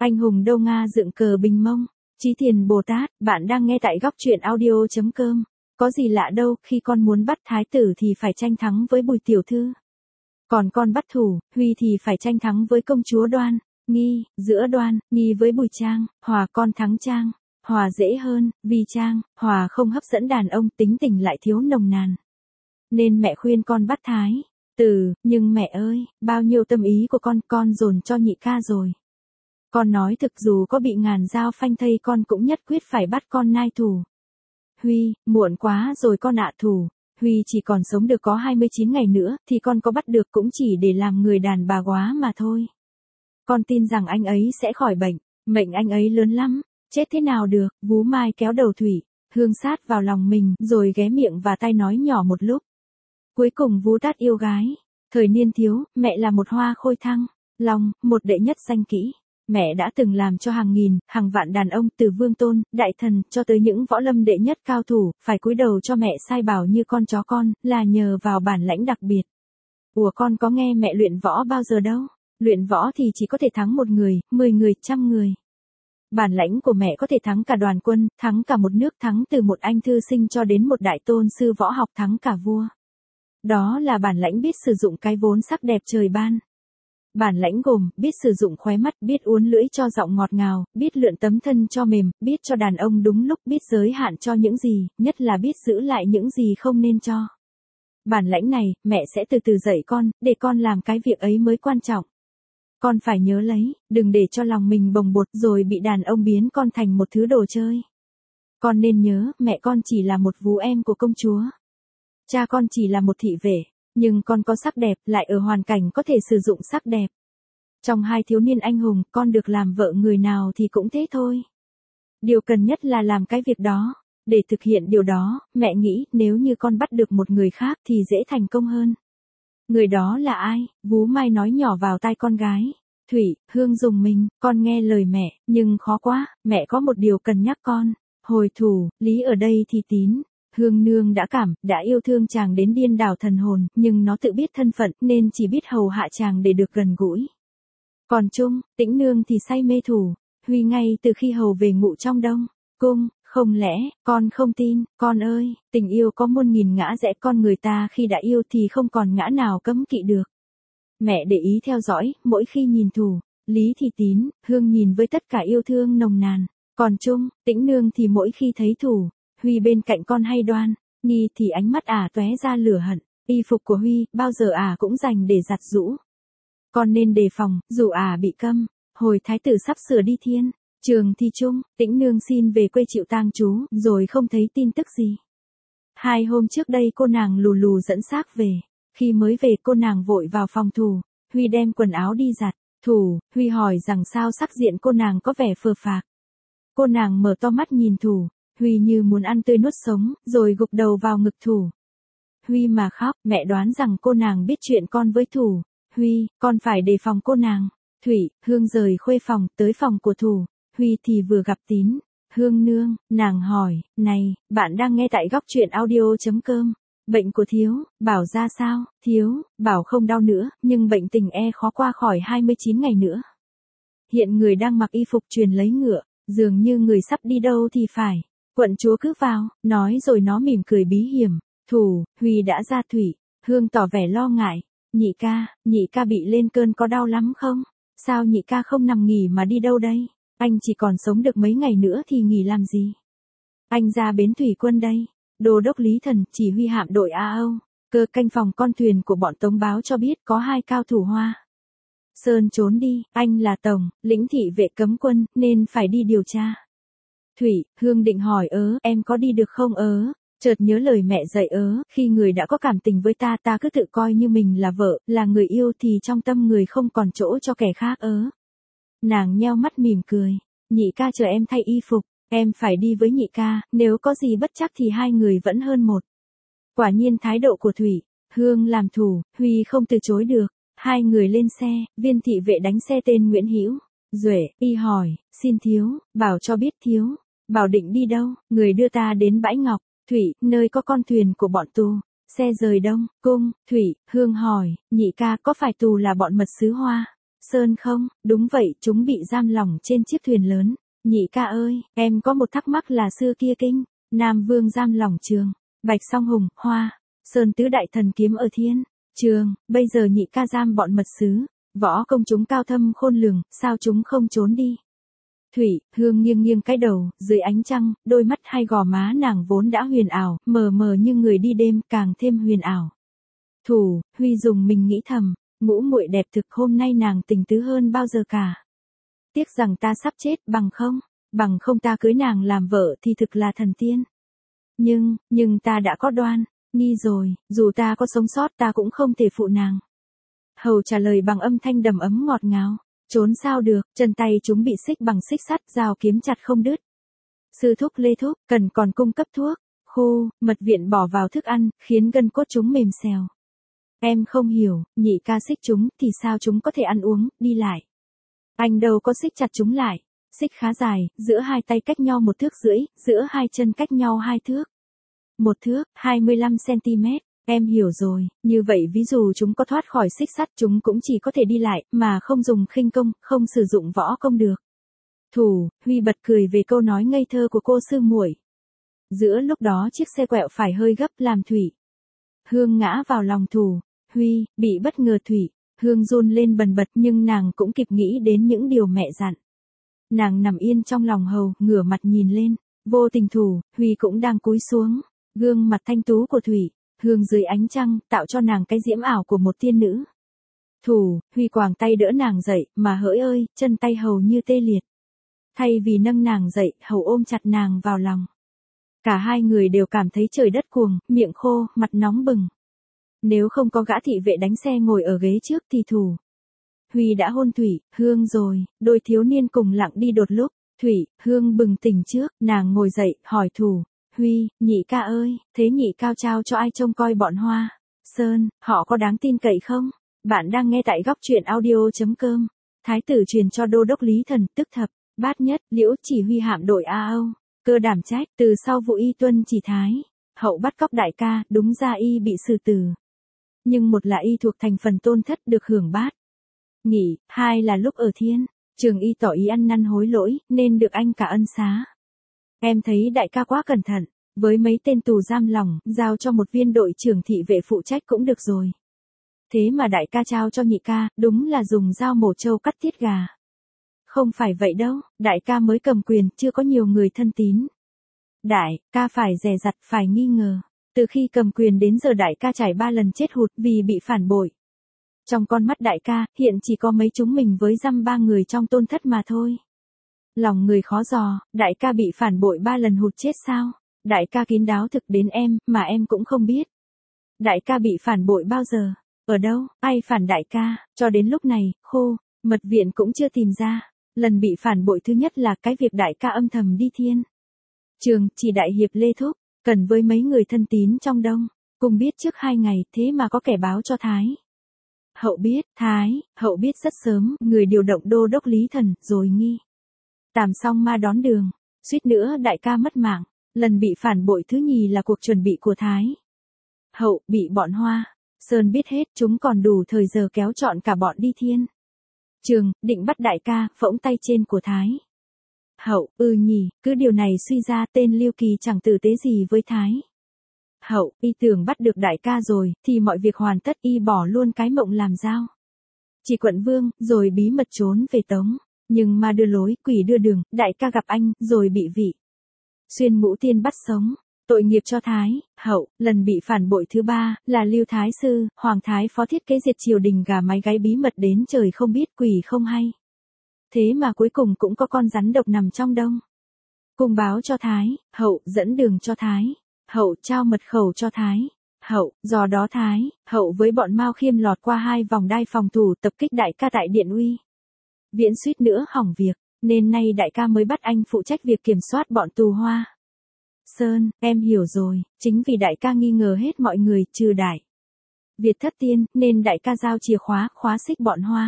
Anh hùng đâu Nga dựng cờ bình mông. Chí Thiền Bồ Tát, bạn đang nghe tại góc truyện audio.com. Có gì lạ đâu, khi con muốn bắt thái tử thì phải tranh thắng với Bùi tiểu thư. Còn con bắt thủ, Huy thì phải tranh thắng với công chúa Đoan, Nghi, giữa Đoan, Nghi với Bùi Trang, Hòa con thắng Trang. Hòa dễ hơn, vì Trang, Hòa không hấp dẫn đàn ông, tính tình lại thiếu nồng nàn. Nên mẹ khuyên con bắt thái tử, nhưng mẹ ơi, bao nhiêu tâm ý của con dồn cho nhị ca rồi. Con nói thực dù có bị ngàn dao phanh thây con cũng nhất quyết phải bắt con nai thủ. Huy, muộn quá rồi con ạ thủ. Huy chỉ còn sống được có 29 ngày nữa thì con có bắt được cũng chỉ để làm người đàn bà góa mà thôi. Con tin rằng anh ấy sẽ khỏi bệnh, mệnh anh ấy lớn lắm, chết thế nào được. Vú Mai kéo đầu Thủy, Hương sát vào lòng mình rồi ghé miệng và tai nói nhỏ một lúc. Cuối cùng Vú Tát yêu gái. Thời niên thiếu, mẹ là một hoa khôi thăng long, một đệ nhất danh kỹ. Mẹ đã từng làm cho hàng nghìn, hàng vạn đàn ông từ vương tôn, đại thần, cho tới những võ lâm đệ nhất cao thủ, phải cúi đầu cho mẹ sai bảo như con chó con, là nhờ vào bản lãnh đặc biệt. Ủa con có nghe mẹ luyện võ bao giờ đâu, luyện võ thì chỉ có thể thắng một người, 10 người, trăm người. Bản lãnh của mẹ có thể thắng cả đoàn quân, thắng cả một nước, thắng từ một anh thư sinh cho đến một đại tôn sư võ học, thắng cả vua. Đó là bản lãnh biết sử dụng cái vốn sắc đẹp trời ban. Bản lãnh gồm, biết sử dụng khóe mắt, biết uốn lưỡi cho giọng ngọt ngào, biết lượn tấm thân cho mềm, biết cho đàn ông đúng lúc, biết giới hạn cho những gì, nhất là biết giữ lại những gì không nên cho. Bản lãnh này, mẹ sẽ từ từ dạy con, để con làm cái việc ấy mới quan trọng. Con phải nhớ lấy, đừng để cho lòng mình bồng bột rồi bị đàn ông biến con thành một thứ đồ chơi. Con nên nhớ, mẹ con chỉ là một vú em của công chúa. Cha con chỉ là một thị vệ. Nhưng con có sắc đẹp, lại ở hoàn cảnh có thể sử dụng sắc đẹp. Trong hai thiếu niên anh hùng, con được làm vợ người nào thì cũng thế thôi. Điều cần nhất là làm cái việc đó. Để thực hiện điều đó, mẹ nghĩ nếu như con bắt được một người khác thì dễ thành công hơn. Người đó là ai? Vú Mai nói nhỏ vào tai con gái. Thủy, Hương dùng mình, con nghe lời mẹ, nhưng khó quá, mẹ có một điều cần nhắc con. Hồi thủ, Lý ở đây thì Tín. Hương nương đã yêu thương chàng đến điên đảo thần hồn, nhưng nó tự biết thân phận nên chỉ biết hầu hạ chàng để được gần gũi. Còn Trung, Tĩnh nương thì say mê Thủ, Huy ngay từ khi hầu về ngụ trong Đông Cung, không lẽ, con không tin, con ơi, tình yêu có muôn nghìn ngã rẽ, con người ta khi đã yêu thì không còn ngã nào cấm kỵ được. Mẹ để ý theo dõi, mỗi khi nhìn Thủ, Lý thì Tín, Hương nhìn với tất cả yêu thương nồng nàn, còn Trung, Tĩnh nương thì mỗi khi thấy Thủ, Huy bên cạnh con hay Đoan, Nghi thì ánh mắt tóe ra lửa hận, y phục của Huy, bao giờ cũng dành để giặt giũ. Con nên đề phòng, dù bị câm, hồi thái tử sắp sửa đi thiên trường thì Trung, Tĩnh nương xin về quê chịu tang chú, rồi không thấy tin tức gì. 2 hôm trước đây cô nàng lù lù dẫn xác về, khi mới về cô nàng vội vào phòng Thủ, Huy đem quần áo đi giặt, Thủ, Huy hỏi rằng sao sắc diện cô nàng có vẻ phờ phạc. Cô nàng mở to mắt nhìn Thủ, Huy như muốn ăn tươi nuốt sống, rồi gục đầu vào ngực Thủ. Huy mà khóc, mẹ đoán rằng cô nàng biết chuyện con với Thủ. Huy, con phải đề phòng cô nàng. Thủy, Hương rời khuê phòng, tới phòng của Thủ. Huy thì vừa gặp Tín. Hương nương, nàng hỏi, này, bạn đang nghe tại góc truyện audio.com. Bệnh của Thiếu, Bảo ra sao? Thiếu, Bảo không đau nữa, nhưng bệnh tình khó qua khỏi 29 ngày nữa. Hiện người đang mặc y phục truyền lấy ngựa, dường như người sắp đi đâu thì phải. Quận chúa cứ vào, nói rồi nó mỉm cười bí hiểm. Thủ, Huy đã ra. Thủy, Hương tỏ vẻ lo ngại. Nhị ca bị lên cơn có đau lắm không? Sao nhị ca không nằm nghỉ mà đi đâu đây? Anh chỉ còn sống được mấy ngày nữa thì nghỉ làm gì? Anh ra bến thủy quân đây. Đô đốc Lý Thần, chỉ huy hạm đội Âu Cơ canh phòng con thuyền của bọn Tống báo cho biết có 2 cao thủ Hoa Sơn trốn đi, anh là tổng lĩnh thị vệ cấm quân, nên phải đi điều tra. Thủy, Hương định hỏi em có đi được không chợt nhớ lời mẹ dạy khi người đã có cảm tình với ta cứ tự coi như mình là vợ, là người yêu thì trong tâm người không còn chỗ cho kẻ khác Nàng nheo mắt mỉm cười, nhị ca chờ em thay y phục, em phải đi với nhị ca, nếu có gì bất chắc thì 2 người vẫn hơn một. Quả nhiên thái độ của Thủy, Hương làm Thủ, Huy không từ chối được. 2 người lên xe, viên thị vệ đánh xe tên Nguyễn Hữu Duệ, y hỏi, xin Thiếu, Bảo cho biết Thiếu, Bảo định đi đâu? Người đưa ta đến Bãi Ngọc, Thủy, nơi có con thuyền của bọn tù. Xe rời Đông Cung, Thủy, Hương hỏi, nhị ca có phải tù là bọn mật sứ Hoa Sơn không, đúng vậy, chúng bị giam lỏng trên chiếc thuyền lớn. Nhị ca ơi, em có một thắc mắc là xưa kia kinh, Nam Vương giam lỏng Trường, Bạch Song Hùng, Hoa, Sơn tứ đại thần kiếm ở Thiên, Trường, bây giờ nhị ca giam bọn mật sứ, võ công chúng cao thâm khôn lường, sao chúng không trốn đi? Thủy, Hương nghiêng nghiêng cái đầu, dưới ánh trăng, đôi mắt hay gò má nàng vốn đã huyền ảo, mờ mờ như người đi đêm, càng thêm huyền ảo. Thủ, Huy dùng mình nghĩ thầm, ngũ muội đẹp thực, hôm nay nàng tình tứ hơn bao giờ cả. Tiếc rằng ta sắp chết, bằng không ta cưới nàng làm vợ thì thực là thần tiên. Nhưng ta đã có đoan nghi rồi, dù ta có sống sót ta cũng không thể phụ nàng. Hầu trả lời bằng âm thanh đầm ấm ngọt ngào, trốn sao được, chân tay chúng bị xích bằng xích sắt, dao kiếm chặt không đứt. Sư thúc Lê thúc, cần còn cung cấp thuốc, khô, mật viện bỏ vào thức ăn, khiến gân cốt chúng mềm xèo. Em không hiểu, nhị ca xích chúng thì sao chúng có thể ăn uống, đi lại. Anh đâu có xích chặt chúng lại, xích khá dài, giữa hai tay cách nhau 1,5 thước, giữa hai chân cách nhau 2 thước. 1 thước, 25 cm, em hiểu rồi, như vậy ví dụ chúng có thoát khỏi xích sắt chúng cũng chỉ có thể đi lại, mà không dùng khinh công, không sử dụng võ công được. Thủ, Huy bật cười về câu nói ngây thơ của cô sư muội. Giữa lúc đó chiếc xe quẹo phải hơi gấp làm Thủy Hương ngã vào lòng Thủ Huy, bị bất ngờ Thủy Hương run lên bần bật, nhưng nàng cũng kịp nghĩ đến những điều mẹ dặn. Nàng nằm yên trong lòng hầu, ngửa mặt nhìn lên, vô tình Thủ Huy cũng đang cúi xuống, gương mặt thanh tú của Thủy Hương dưới ánh trăng, tạo cho nàng cái diễm ảo của một tiên nữ. Thủ Huy quàng tay đỡ nàng dậy, mà hỡi ơi, chân tay hầu như tê liệt. Thay vì nâng nàng dậy, hầu ôm chặt nàng vào lòng. Cả hai người đều cảm thấy trời đất cuồng, miệng khô, mặt nóng bừng. Nếu không có gã thị vệ đánh xe ngồi ở ghế trước thì Thủ Huy đã hôn Thủy Hương rồi, đôi thiếu niên cùng lặng đi đột lúc. Thủy Hương bừng tỉnh trước, nàng ngồi dậy, hỏi Thủ Huy, nhị ca ơi, thế nhị cao trao cho ai trông coi bọn Hoa Sơn, họ có đáng tin cậy không? Bạn đang nghe tại góc truyện audio.com. Thái tử truyền cho đô đốc Lý Thần, tức Thập Bát Nhất, Liễu chỉ huy hạm đội A Âu, cơ đảm trách, từ sau vụ y tuân chỉ Thái Hậu bắt cóc đại ca, đúng ra y bị xử tử. Nhưng một là y thuộc thành phần tôn thất được hưởng bát nghỉ, hai là lúc ở Thiên Trường y tỏ ý ăn năn hối lỗi, nên được anh cả ân xá. Em thấy đại ca quá cẩn thận, với mấy tên tù giam lỏng, giao cho một viên đội trưởng thị vệ phụ trách cũng được rồi. Thế mà đại ca trao cho nhị ca, đúng là dùng dao mổ trâu cắt tiết gà. Không phải vậy đâu, đại ca mới cầm quyền, chưa có nhiều người thân tín. Đại ca phải dè dặt, phải nghi ngờ. Từ khi cầm quyền đến giờ đại ca trải 3 lần chết hụt vì bị phản bội. Trong con mắt đại ca, hiện chỉ có mấy chúng mình với dăm 3 người trong tôn thất mà thôi. Lòng người khó dò, đại ca bị phản bội 3 lần hụt chết sao? Đại ca kín đáo thực đến em, mà em cũng không biết. Đại ca bị phản bội bao giờ? Ở đâu? Ai phản đại ca? Cho đến lúc này, khô, mật viện cũng chưa tìm ra. Lần bị phản bội thứ nhất là cái việc đại ca âm thầm đi Thiên Trường, chỉ đại hiệp Lê thúc, cần với mấy người thân tín trong Đông, cùng biết trước 2 ngày, thế mà có kẻ báo cho Thái Hậu biết, Hậu biết rất sớm, người điều động đô đốc Lý Thần, rồi nghi tàm xong ma đón đường, suýt nữa đại ca mất mạng. Lần bị phản bội thứ nhì là cuộc chuẩn bị của Thái Hậu, bị bọn Hoa Sơn biết hết, chúng còn đủ thời giờ kéo trọn cả bọn đi Thiên Trường, định bắt đại ca, phỗng tay trên của Thái Hậu, nhỉ, cứ điều này suy ra tên Lưu Kỳ chẳng tử tế gì với Thái Hậu, y tưởng bắt được đại ca rồi, thì mọi việc hoàn tất, y bỏ luôn cái mộng làm dao chỉ quận vương, rồi bí mật trốn về Tống. Nhưng ma đưa lối, quỷ đưa đường, đại ca gặp anh, rồi bị vị xuyên ngũ tiên bắt sống. Tội nghiệp cho Thái Hậu. Lần bị phản bội thứ 3 là Lưu Thái Sư, Hoàng Thái Phó thiết kế diệt triều đình gà mái gáy bí mật đến trời không biết quỷ không hay. Thế mà cuối cùng cũng có con rắn độc nằm trong Đông cung báo cho Thái Hậu, dẫn đường cho Thái Hậu, trao mật khẩu cho Thái Hậu. Do đó Thái Hậu với bọn Mao Khiêm lọt qua 2 vòng đai phòng thủ tập kích đại ca tại Điện Uy. Viễn suýt nữa hỏng việc, nên nay đại ca mới bắt anh phụ trách việc kiểm soát bọn tù Hoa Sơn. Em hiểu rồi, chính vì đại ca nghi ngờ hết mọi người, trừ đại Việt thất tiên, nên đại ca giao chìa khóa, khóa xích bọn Hoa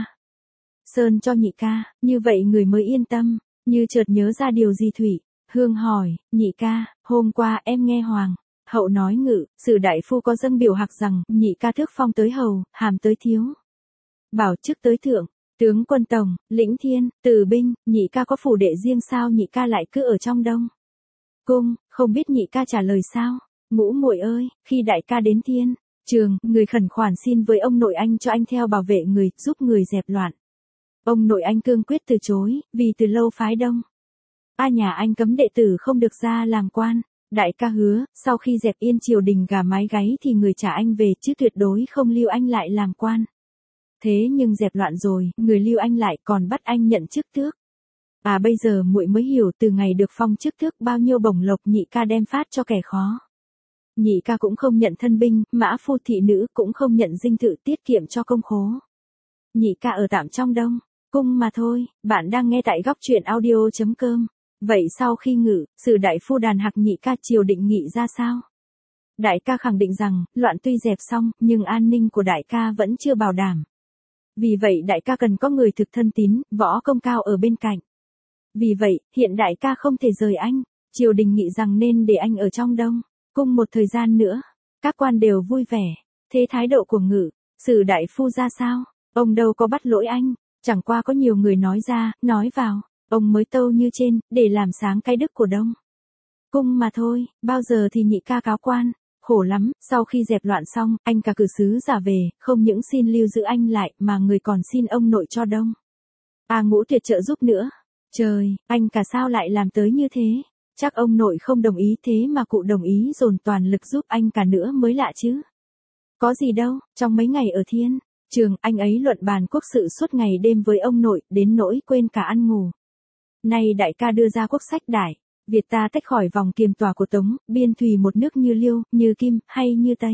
Sơn cho nhị ca, như vậy người mới yên tâm. Như chợt nhớ ra điều gì Thủy Hương hỏi, nhị ca, hôm qua em nghe Hoàng Hậu nói Ngự Sử đại phu có dâng biểu hạc rằng, nhị ca thước phong tới hầu, hàm tới thiếu, bảo chức tới thượng. Tướng quân tổng, lĩnh thiên, tử binh, nhị ca có phủ đệ riêng sao nhị ca lại cứ ở trong đông cung, không biết nhị ca trả lời sao? Ngũ muội ơi, khi đại ca đến thiên trường, người khẩn khoản xin với ông nội anh cho anh theo bảo vệ người, giúp người dẹp loạn. Ông nội anh cương quyết từ chối, vì từ lâu phái đông. Nhà anh cấm đệ tử không được ra làm quan. Đại ca hứa, sau khi dẹp yên triều đình gà mái gáy thì người trả anh về chứ tuyệt đối không lưu anh lại làm quan. Thế nhưng dẹp loạn rồi, người lưu anh lại còn bắt anh nhận chức tước. Bây giờ muội mới hiểu từ ngày được phong chức tước bao nhiêu bổng lộc nhị ca đem phát cho kẻ khó. Nhị ca cũng không nhận thân binh, mã phu thị nữ cũng không nhận dinh thự tiết kiệm cho công khố. Nhị ca ở tạm trong đông cung mà thôi. Bạn đang nghe tại góc truyện audio.com. Vậy sau khi ngự, sử đại phu đàn hạc nhị ca triều định nghị ra sao? Đại ca khẳng định rằng, loạn tuy dẹp xong, nhưng an ninh của đại ca vẫn chưa bảo đảm. Vì vậy đại ca cần có người thực thân tín, võ công cao ở bên cạnh. Vì vậy, hiện đại ca không thể rời anh. Triều đình nghị rằng nên để anh ở trong đông cung một thời gian nữa. Các quan đều vui vẻ. Thế thái độ của ngự, sử đại phu ra sao? Ông đâu có bắt lỗi anh. Chẳng qua có nhiều người nói ra, nói vào. Ông mới tâu như trên, để làm sáng cái đức của đông cung mà thôi. Bao giờ thì nhị ca cáo quan. Khổ lắm, sau khi dẹp loạn xong, anh cả cử sứ giả về, không những xin lưu giữ anh lại, mà người còn xin ông nội cho đông Ngũ Tuyệt trợ giúp nữa. Trời, anh cả sao lại làm tới như thế? Chắc ông nội không đồng ý thế mà cụ đồng ý dồn toàn lực giúp anh cả nữa mới lạ chứ. Có gì đâu, trong mấy ngày ở thiên trường, anh ấy luận bàn quốc sự suốt ngày đêm với ông nội, đến nỗi quên cả ăn ngủ. Nay đại ca đưa ra quốc sách đại Việt ta tách khỏi vòng kiềm tỏa của Tống, biên thùy một nước như Liêu, như Kim, hay như Tây.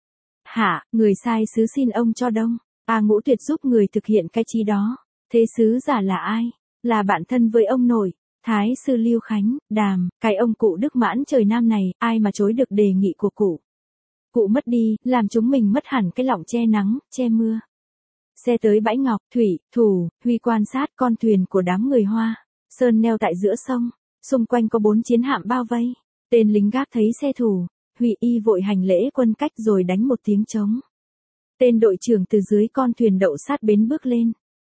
Người sai sứ xin ông cho đông Ngũ Tuyệt giúp người thực hiện cái chí đó. Thế sứ giả là ai? Là bạn thân với ông nội, Thái sư Lưu Khánh, Đàm, cái ông cụ Đức Mãn trời Nam này, ai mà chối được đề nghị của cụ. Cụ mất đi, làm chúng mình mất hẳn cái lọng che nắng, che mưa. Xe tới bãi ngọc, thủy, thủ, Huy quan sát con thuyền của đám người Hoa. Sơn neo tại giữa sông, xung quanh có 4 chiến hạm bao vây. Tên lính gác thấy xe thủ, Huy y vội hành lễ quân cách rồi đánh một tiếng trống. Tên đội trưởng từ dưới con thuyền đậu sát bến bước lên.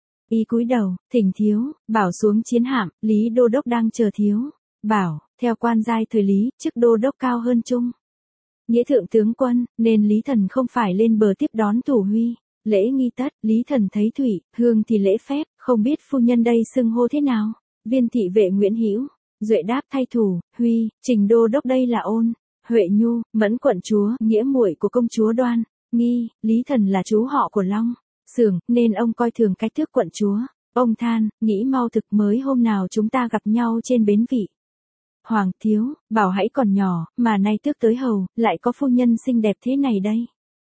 Y cúi đầu, thỉnh thiếu, bảo xuống chiến hạm, Lý Đô Đốc đang chờ thiếu. Bảo, theo quan giai thời Lý, chức Đô Đốc cao hơn Trung nghĩa thượng tướng quân, nên Lý Thần không phải lên bờ tiếp đón thủ Huy. Lễ nghi tất, Lý Thần thấy Thủy, Hương thì lễ phép, không biết phu nhân đây xưng hô thế nào. Viên thị vệ Nguyễn Hữu Duệ đáp thay thủ, Huy, Trình Đô Đốc đây là Ôn Huệ Nhu, Mẫn quận chúa, nghĩa muội của công chúa Đoan Nghi. Lý Thần là chú họ của Long Xưởng, nên ông coi thường cái tước quận chúa. Ông than, nghĩ mau thực mới hôm nào chúng ta gặp nhau trên bến vị. Hoàng thiếu, bảo hãy còn nhỏ, mà nay tước tới hầu, lại có phu nhân xinh đẹp thế này đây.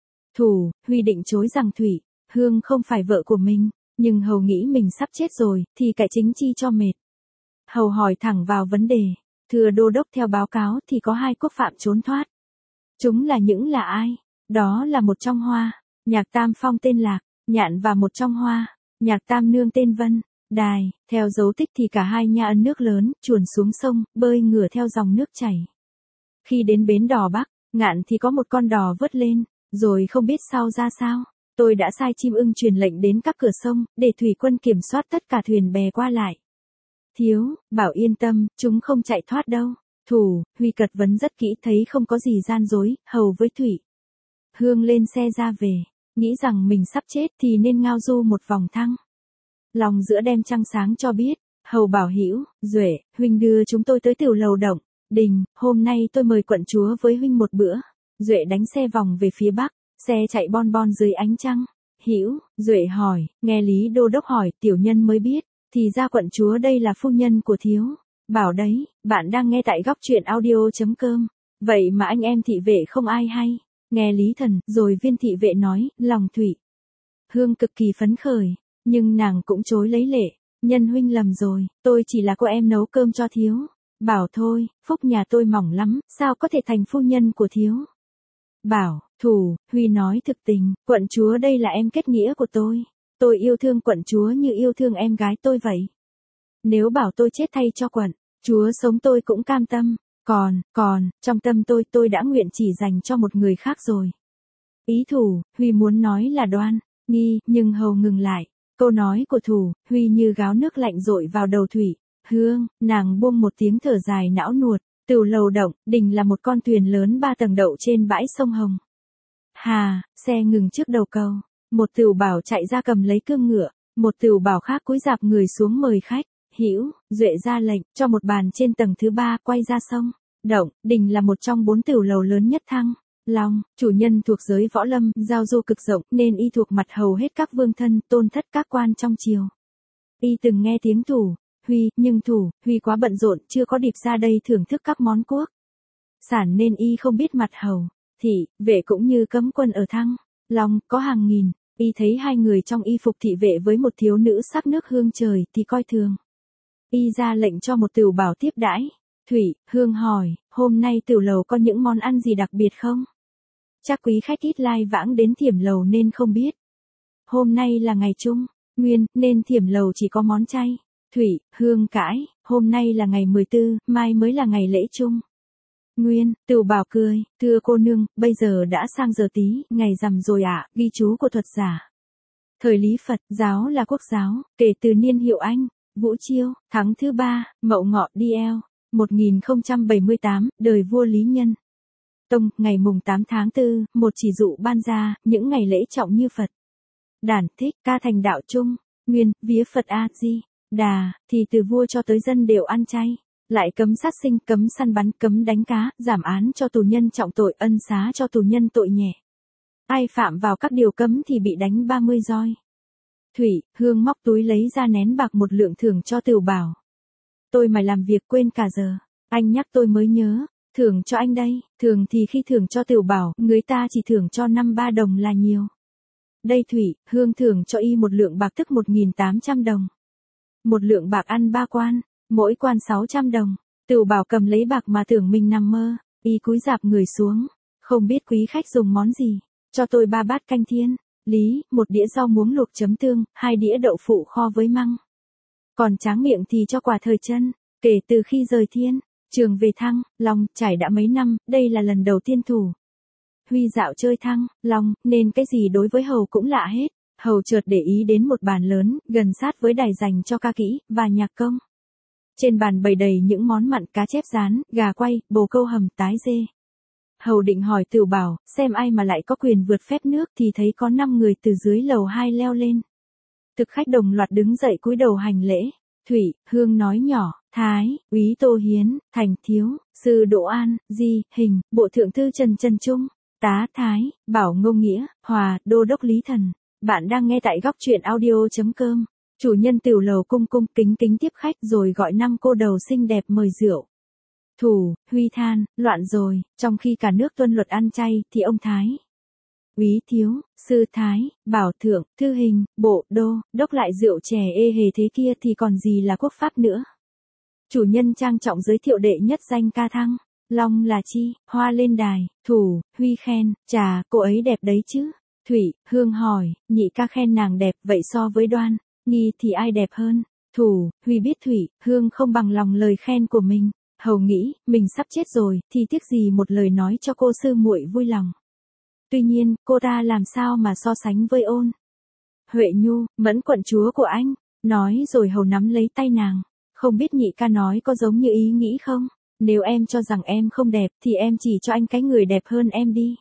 Thủ, Huy định chối rằng Thủy, Hương không phải vợ của mình, nhưng hầu nghĩ mình sắp chết rồi, thì cải chính chi cho mệt. Hầu hỏi thẳng vào vấn đề, thưa Đô Đốc theo báo cáo thì có 2 quốc phạm trốn thoát. Chúng là những là ai? Đó là một trong Hoa, Nhạc Tam Phong tên Lạc, Nhạn và một trong Hoa, Nhạc Tam Nương tên Vân. Đài, theo dấu tích thì cả hai nha ân nước lớn, chuồn xuống sông, bơi ngửa theo dòng nước chảy. Khi đến bến đò Bắc, Ngạn thì có một con đò vớt lên, rồi không biết sau ra sao. Tôi đã sai chim ưng truyền lệnh đến các cửa sông, để thủy quân kiểm soát tất cả thuyền bè qua lại. Thiếu, bảo yên tâm, chúng không chạy thoát đâu. Thủ, Huy cật vấn rất kỹ thấy không có gì gian dối, hầu với Thủy. Hương lên xe ra về, nghĩ rằng mình sắp chết thì nên ngao du một vòng thăng. Lòng giữa đêm trăng sáng cho biết, hầu bảo Hữu Duệ, huynh đưa chúng tôi tới tiểu lầu Động Đình, hôm nay tôi mời quận chúa với huynh một bữa. Duệ đánh xe vòng về phía bắc, xe chạy bon bon dưới ánh trăng. Hữu Duệ hỏi, nghe Lý Đô Đốc hỏi, tiểu nhân mới biết, thì ra quận chúa đây là phu nhân của thiếu. Bảo đấy, bạn đang nghe tại góc truyện audio.com. Vậy mà anh em thị vệ không ai hay. Nghe Lý Thần, rồi viên thị vệ nói, lòng Thủy Hương cực kỳ phấn khởi. Nhưng nàng cũng chối lấy lệ, nhân huynh lầm rồi, tôi chỉ là cô em nấu cơm cho thiếu. Bảo thôi, phúc nhà tôi mỏng lắm, sao có thể thành phu nhân của thiếu. Bảo, Thủ, Huy nói thực tình, quận chúa đây là em kết nghĩa của tôi yêu thương quận chúa như yêu thương em gái tôi vậy. Nếu bảo tôi chết thay cho quận chúa sống tôi cũng cam tâm, còn, trong tâm tôi đã nguyện chỉ dành cho một người khác rồi. Ý Thủ, Huy muốn nói là Đoan Nghi, nhưng hầu ngừng lại. Câu nói của Thủ, Huy như gáo nước lạnh dội vào đầu Thủy. Hương, nàng buông một tiếng thở dài não nuột. Tửu lầu động, đình là một con thuyền lớn 3 tầng đậu trên bãi sông Hồng. Hà, xe ngừng trước đầu cầu. Một Tửu Bảo chạy ra cầm lấy cương ngựa, một Tửu Bảo khác cúi rạp người xuống mời khách. Hữu, Duệ ra lệnh cho một bàn trên tầng thứ 3 quay ra sông. Động, đình là một trong 4 tửu lầu lớn nhất Thăng Long, chủ nhân thuộc giới võ lâm, giao du cực rộng nên y thuộc mặt hầu hết các vương thân, tôn thất các quan trong triều. Y từng nghe tiếng Thủ, Huy, nhưng Thủ, Huy quá bận rộn, chưa có dịp ra đây thưởng thức các món quốc sản nên y không biết mặt hầu, thị, vệ cũng như cấm quân ở Thăng Long có hàng nghìn. Y thấy hai người trong y phục thị vệ với một thiếu nữ sắc nước hương trời thì coi thường. Y ra lệnh cho một Tửu Bảo tiếp đãi. Thủy, Hương hỏi, hôm nay Tửu lầu có những món ăn gì đặc biệt không? Chắc quý khách ít lai vãng đến Thiểm lầu nên không biết. Hôm nay là ngày Trung Nguyên, nên Thiểm lầu chỉ có món chay. Thủy, Hương cãi, hôm nay là ngày 14, mai mới là ngày lễ Trung Nguyên. Tửu Bảo cười, thưa cô nương, bây giờ đã sang giờ Tý, ngày rằm rồi ạ. Ghi chú của thuật giả. Thời Lý Phật, giáo là quốc giáo, kể từ niên hiệu Anh, Vũ Chiêu, tháng thứ 3, Mậu Ngọ DL, 1078, đời vua Lý Nhân Tông, ngày mùng 8 tháng 4, một chỉ dụ ban ra, những ngày lễ trọng như Phật Đản Thích, ca thành đạo Trung Nguyên, vía Phật A-di Đà, thì từ vua cho tới dân đều ăn chay. Lại cấm sát sinh, cấm săn bắn, cấm đánh cá, giảm án cho tù nhân trọng tội, ân xá cho tù nhân tội nhẹ. Ai phạm vào các điều cấm thì bị đánh 30 roi. Thủy, Hương móc túi lấy ra nén bạc 1 lượng thưởng cho Tửu Bảo. Tôi mày làm việc quên cả giờ. Anh nhắc tôi mới nhớ. Thưởng cho anh đây. Thường thì khi thưởng cho Tửu Bảo, người ta chỉ thưởng cho 5-3 đồng là nhiều. Đây Thủy, Hương thưởng cho y 1 lượng bạc tức 1.800 đồng. 1 lượng bạc ăn 3 quan, mỗi quan 600 đồng. Tửu Bảo cầm lấy bạc mà tưởng mình nằm mơ. Y cúi rạp người xuống. Không biết quý khách dùng món gì. Cho tôi 3 bát canh thiên. Lý, 1 đĩa rau muống luộc chấm tương, 2 đĩa đậu phụ kho với măng. Còn tráng miệng thì cho quả thời chân. Kể từ khi rời Thiên Trường về Thăng Long, trải đã mấy năm, đây là lần đầu tiên Thủ Huy dạo chơi Thăng Long, nên cái gì đối với hầu cũng lạ hết. Hầu chợt để ý đến một bàn lớn, gần sát với đài dành cho ca kỹ và nhạc công. Trên bàn bày đầy những món mặn, cá chép rán, gà quay, bồ câu hầm, tái dê. Hầu định hỏi Tửu Bảo, xem ai mà lại có quyền vượt phép nước thì thấy có 5 người từ dưới lầu 2 leo lên. Thực khách đồng loạt đứng dậy cúi đầu hành lễ. Thủy, Hương nói nhỏ, Thái, úy Tô Hiến, Thành Thiếu, Sư Đỗ An, Di, Hình, Bộ Thượng thư Trần Trung, Tá Thái, Bảo Ngô Nghĩa, Hòa, Đô đốc Lý Thần. Bạn đang nghe tại góc truyện audio.com. Chủ nhân Tửu lầu cung kính tiếp khách rồi gọi 5 cô đầu xinh đẹp mời rượu. Thủ, Huy than, loạn rồi, trong khi cả nước tuân luật ăn chay thì ông Thái, úy Thiếu, Sư Thái, Bảo Thượng, Thư Hình, Bộ Đô đốc lại rượu chè ê hề thế kia thì còn gì là quốc pháp nữa. Chủ nhân trang trọng giới thiệu đệ nhất danh ca Thăng Long là chi. Hoa lên đài. Thủ, Huy khen, chà, cô ấy đẹp đấy chứ. Thủy, Hương hỏi, nhị ca khen nàng đẹp, vậy so với Đoan Nghi thì ai đẹp hơn? Thủ, Huy biết Thủy, Hương không bằng lòng lời khen của mình. Hầu nghĩ, mình sắp chết rồi, thì tiếc gì một lời nói cho cô sư muội vui lòng. Tuy nhiên, cô ta làm sao mà so sánh với Ôn Huệ Nhu, mẫn quận chúa của anh. Nói rồi hầu nắm lấy tay nàng. Không biết nhị ca nói có giống như ý nghĩ không? Nếu em cho rằng em không đẹp thì em chỉ cho anh cái người đẹp hơn em đi.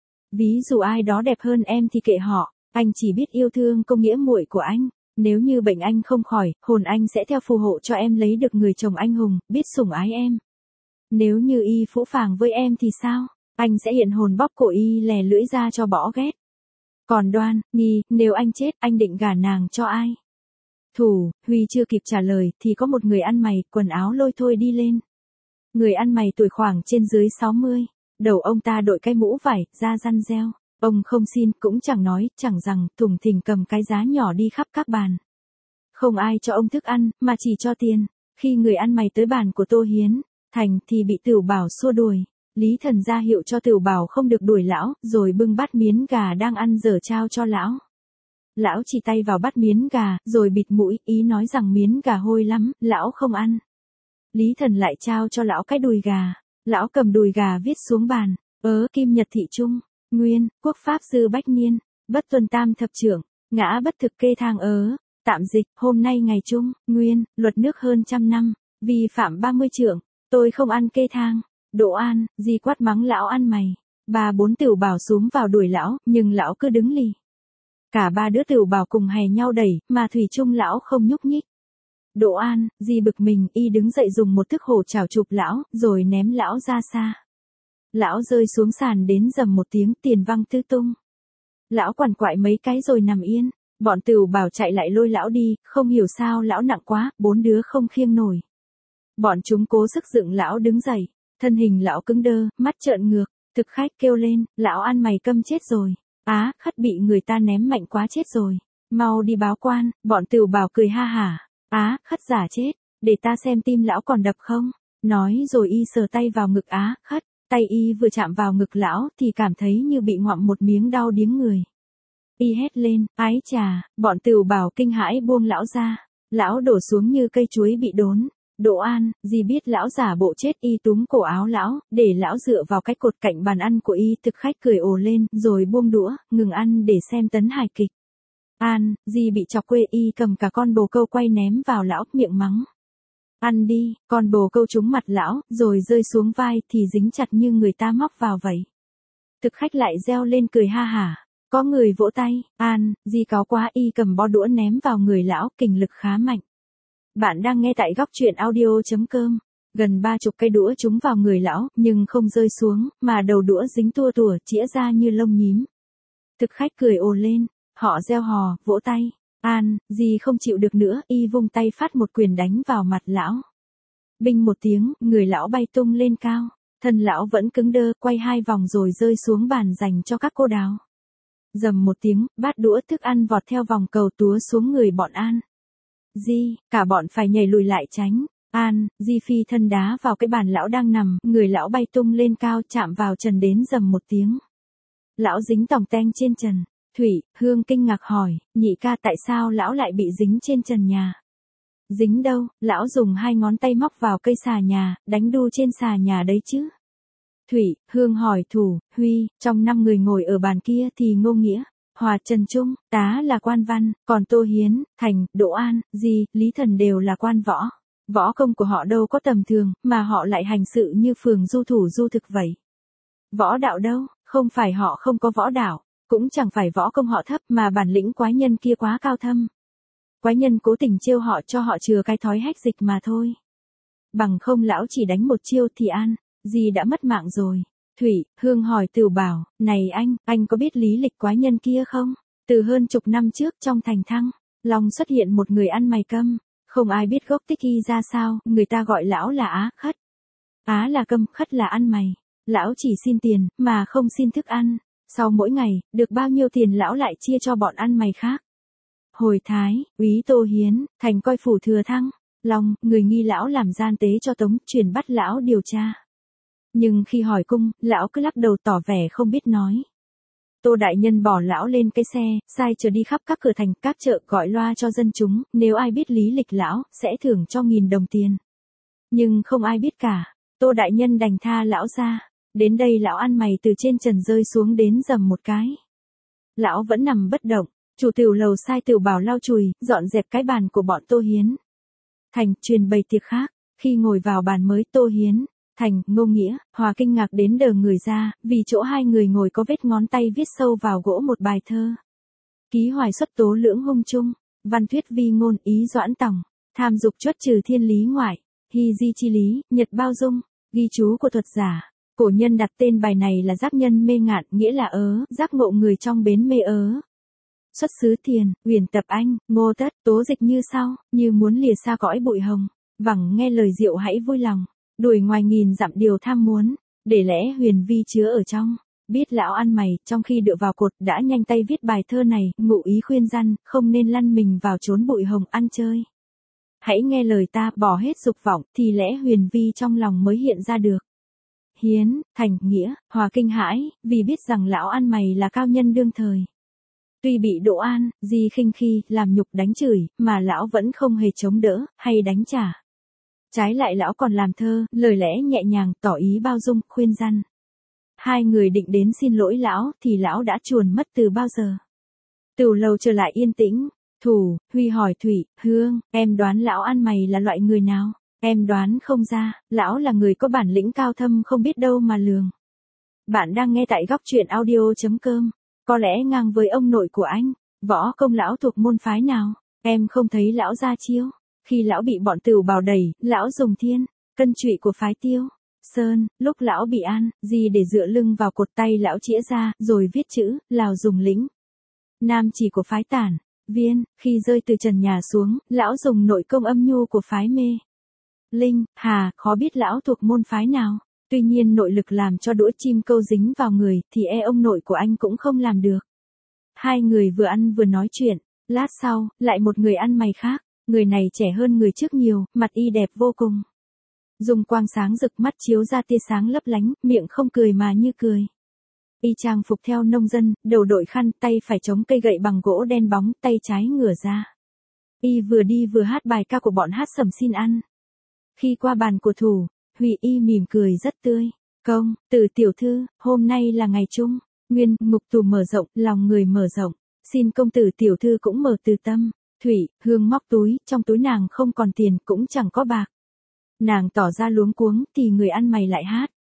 Ví dụ ai đó đẹp hơn em thì kệ họ, anh chỉ biết yêu thương cô nghĩa muội của anh. Nếu như bệnh anh không khỏi, hồn anh sẽ theo phù hộ cho em lấy được người chồng anh hùng, biết sủng ái em. Nếu như y phũ phàng với em thì sao? Anh sẽ hiện hồn bóp cổ y lè lưỡi ra cho bỏ ghét. Còn Đoan Nghi, nếu anh chết, anh định gả nàng cho ai? Thủ, Huy chưa kịp trả lời thì có một người ăn mày, quần áo lôi thôi đi lên. Người ăn mày tuổi khoảng trên dưới 60, đầu ông ta đội cái mũ vải, da răn reo. Ông không xin, cũng chẳng nói, chẳng rằng, thủng thình cầm cái giá nhỏ đi khắp các bàn. Không ai cho ông thức ăn, mà chỉ cho tiền. Khi người ăn mày tới bàn của Tô Hiến Thành thì bị Tửu Bảo xua đuổi. Lý Thần ra hiệu cho Tửu Bảo không được đuổi lão, rồi bưng bát miến gà đang ăn dở trao cho lão. Lão chỉ tay vào bát miến gà, rồi bịt mũi, ý nói rằng miến gà hôi lắm, lão không ăn. Lý Thần lại trao cho lão cái đùi gà. Lão cầm đùi gà viết xuống bàn. Kim Nhật Thị Trung Nguyên, quốc pháp sư Bách Niên, bất tuần tam thập trưởng, ngã bất thực kê thang Tạm dịch, hôm nay ngày Trung, Nguyên, luật nước hơn trăm năm, vi phạm 30 trượng, tôi không ăn kê thang. Đỗ An, dì quát mắng lão ăn mày. Ba bốn Tửu Bảo xúm vào đuổi lão, nhưng lão cứ đứng lì. Cả ba đứa Tửu Bảo cùng hè nhau đẩy, mà thủy chung lão không nhúc nhích. Đỗ An, dì bực mình, y đứng dậy dùng một thức hổ chảo chụp lão, rồi ném lão ra xa. Lão rơi xuống sàn đến rầm một tiếng, tiền văng tứ tung. Lão quằn quại mấy cái rồi nằm yên. Bọn Tửu Bảo chạy lại lôi lão đi, không hiểu sao lão nặng quá, bốn đứa không khiêng nổi. Bọn chúng cố sức dựng lão đứng dậy, thân hình lão cứng đơ, mắt trợn ngược, thực khách kêu lên, lão ăn mày câm chết rồi. Á, Khất bị người ta ném mạnh quá chết rồi. Mau đi báo quan, bọn Tửu Bảo cười ha hả. Á, Khất giả chết, để ta xem tim lão còn đập không. Nói rồi y sờ tay vào ngực Á, Khất, tay y vừa chạm vào ngực lão thì cảm thấy như bị ngoạm một miếng đau điếng người. Y hét lên, ái chà, bọn Tửu Bảo kinh hãi buông lão ra. Lão đổ xuống như cây chuối bị đốn. Đỗ An, dì biết lão giả bộ chết, y túm cổ áo lão, để lão dựa vào cái cột cạnh bàn ăn của y. Thực khách cười ồ lên, rồi buông đũa, ngừng ăn để xem tấn hài kịch. An, dì bị chọc quê, y cầm cả con bồ câu quay ném vào lão, miệng mắng. Ăn đi, con bồ câu trúng mặt lão, rồi rơi xuống vai thì dính chặt như người ta móc vào vậy. Thực khách lại reo lên cười ha hả. Có người vỗ tay, An, dì cáu quá, y cầm bó đũa ném vào người lão, kình lực khá mạnh. Bạn đang nghe tại góc truyện audio.com. Gần 30 cây đũa trúng vào người lão, nhưng không rơi xuống, mà đầu đũa dính tua tủa, chĩa ra như lông nhím. Thực khách cười ồ lên, họ reo hò, vỗ tay. An, dì không chịu được nữa, y vung tay phát một quyền đánh vào mặt lão. Binh một tiếng, người lão bay tung lên cao. Thân lão vẫn cứng đơ, quay 2 vòng rồi rơi xuống bàn dành cho các cô đào. Rầm một tiếng, bát đũa thức ăn vọt theo vòng cầu túa xuống người bọn An. Di, cả bọn phải nhảy lùi lại tránh. An, Di phi thân đá vào cái bàn lão đang nằm, người lão bay tung lên cao, chạm vào trần đến rầm một tiếng. Lão dính tòng teng trên trần. Thủy, Hương kinh ngạc hỏi, nhị ca tại sao lão lại bị dính trên trần nhà? Dính đâu, lão dùng 2 ngón tay móc vào cây xà nhà, đánh đu trên xà nhà đấy chứ. Thủy, Hương hỏi Thủ, Huy, trong 5 người ngồi ở bàn kia thì Ngô Nghĩa, Hòa, Trần Trung, Tá là quan văn, còn Tô Hiến, Thành, Đỗ An, Di, Lý Thần đều là quan võ. Võ công của họ đâu có tầm thường, mà họ lại hành sự như phường du thủ du thực vậy. Võ đạo đâu, không phải họ không có võ đạo, cũng chẳng phải võ công họ thấp, mà bản lĩnh quái nhân kia quá cao thâm. Quái nhân cố tình trêu họ cho họ chừa cái thói hách dịch mà thôi. Bằng không lão chỉ đánh một chiêu thì An, Di đã mất mạng rồi. Thủy, Hương hỏi Tửu Bảo, này anh có biết lý lịch quái nhân kia không? Từ hơn chục năm trước trong thành Thăng, Long xuất hiện một người ăn mày câm, không ai biết gốc tích y ra sao, người ta gọi lão là Á, Khất. Á là câm, Khất là ăn mày. Lão chỉ xin tiền, mà không xin thức ăn. Sau mỗi ngày, được bao nhiêu tiền lão lại chia cho bọn ăn mày khác. Hồi Thái, úy Tô Hiến, Thành coi phủ Thừa Thăng, Long, người nghi lão làm gian tế cho Tống, truyền bắt lão điều tra. Nhưng khi hỏi cung, lão cứ lắc đầu tỏ vẻ không biết nói. Tô đại nhân bỏ lão lên cái xe, sai chở đi khắp các cửa thành, các chợ, gọi loa cho dân chúng, nếu ai biết lý lịch lão, sẽ thưởng cho 1000 đồng tiền. Nhưng không ai biết cả, Tô đại nhân đành tha lão ra. Đến đây lão ăn mày từ trên trần rơi xuống đến rầm một cái. Lão vẫn nằm bất động, chủ tiểu lầu sai Tửu Bảo lau chùi, dọn dẹp cái bàn của bọn Tô Hiến. Thành, truyền bày tiệc khác, khi ngồi vào bàn mới Tô Hiến, Thành, Ngô Nghĩa, Hòa kinh ngạc đến đờ người ra, vì chỗ 2 người ngồi có vết ngón tay viết sâu vào gỗ một bài thơ. Ký hoài xuất tố lưỡng hung chung, văn thuyết vi ngôn ý doãn tòng, tham dục chuất trừ thiên lý ngoại, hy di chi lý, nhật bao dung, ghi chú của thuật giả. Cổ nhân đặt tên bài này là giác nhân mê ngạn, nghĩa là giác ngộ người trong bến mê Xuất xứ Thiền, Huyền Tập Anh, Ngô Tất, tố dịch như sau, như muốn lìa xa cõi bụi hồng, vẳng nghe lời diệu hãy vui lòng, đuổi ngoài 1000 dặm điều tham muốn, để lẽ huyền vi chứa ở trong. Biết lão ăn mày, trong khi dựa vào cột, đã nhanh tay viết bài thơ này, ngụ ý khuyên răn, không nên lăn mình vào chốn bụi hồng ăn chơi. Hãy nghe lời ta, bỏ hết dục vọng, thì lẽ huyền vi trong lòng mới hiện ra được. Hiến, Thành, Nghĩa, Hòa kinh hãi, vì biết rằng lão ăn mày là cao nhân đương thời. Tuy bị Đỗ An, Di khinh khi, làm nhục đánh chửi, mà lão vẫn không hề chống đỡ, hay đánh trả. Trái lại lão còn làm thơ, lời lẽ nhẹ nhàng, tỏ ý bao dung, khuyên răn. 2 người định đến xin lỗi lão, thì lão đã chuồn mất từ bao giờ. Tửu lầu trở lại yên tĩnh, Thủ, Huy hỏi Thủy, Hương, em đoán lão ăn mày là loại người nào? Em đoán không ra, lão là người có bản lĩnh cao thâm không biết đâu mà lường. Bạn đang nghe tại góc truyện audio.com. Có lẽ ngang với ông nội của anh, võ công lão thuộc môn phái nào? Em không thấy lão ra chiêu. Khi lão bị bọn Tửu Bào đẩy, lão dùng thiên, cân trụy của phái Tiêu Sơn, lúc lão bị ăn, gì để dựa lưng vào cột tay lão chĩa ra, rồi viết chữ, Lào dùng lĩnh. Nam chỉ của phái Tản Viên, khi rơi từ trần nhà xuống, lão dùng nội công âm nhu của phái Mê Linh Hà, khó biết lão thuộc môn phái nào. Tuy nhiên nội lực làm cho đũa chim câu dính vào người, thì ông nội của anh cũng không làm được. Hai người vừa ăn vừa nói chuyện, lát sau, lại một người ăn mày khác, người này trẻ hơn người trước nhiều, mặt y đẹp vô cùng. Dùng quang sáng rực mắt chiếu ra tia sáng lấp lánh, miệng không cười mà như cười. Y trang phục theo nông dân, đầu đội khăn, tay phải chống cây gậy bằng gỗ đen bóng, tay trái ngửa ra. Y vừa đi vừa hát bài ca của bọn hát sẩm xin ăn. Khi qua bàn của Thủ, Huy y mỉm cười rất tươi. Công tử tiểu thư, hôm nay là ngày chung, nguyên, ngục tù mở rộng, lòng người mở rộng. Xin công tử tiểu thư cũng mở từ tâm. Thủy, Hương móc túi, trong túi nàng không còn tiền, cũng chẳng có bạc. Nàng tỏ ra luống cuống, thì người ăn mày lại hát.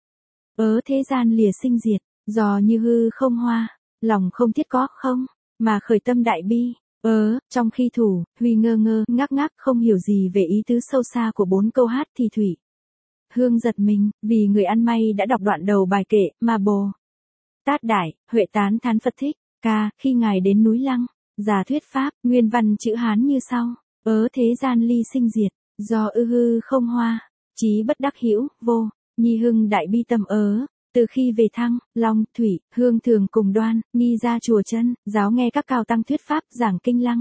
Thế gian lìa sinh diệt, do như hư không hoa, lòng không thiết có không, mà khởi tâm đại bi. Trong khi Thủ, Huy ngơ ngơ, ngác ngác không hiểu gì về ý tứ sâu xa của 4 câu hát thì Thủy. Hương giật mình, vì người ăn may đã đọc đoạn đầu bài kệ, mà Bồ Tát Đại, Huệ tán thán Phật thích, ca, khi ngài đến núi Lăng, giả thuyết Pháp, nguyên văn chữ Hán như sau. Thế gian ly sinh diệt, do hư không hoa, chí bất đắc hữu vô, nhi hưng đại bi tâm. Từ khi về Thăng, Long, Thủy, Hương thường cùng Đoan, Nhi ra chùa chân, giáo nghe các cao tăng thuyết Pháp giảng kinh Lăng.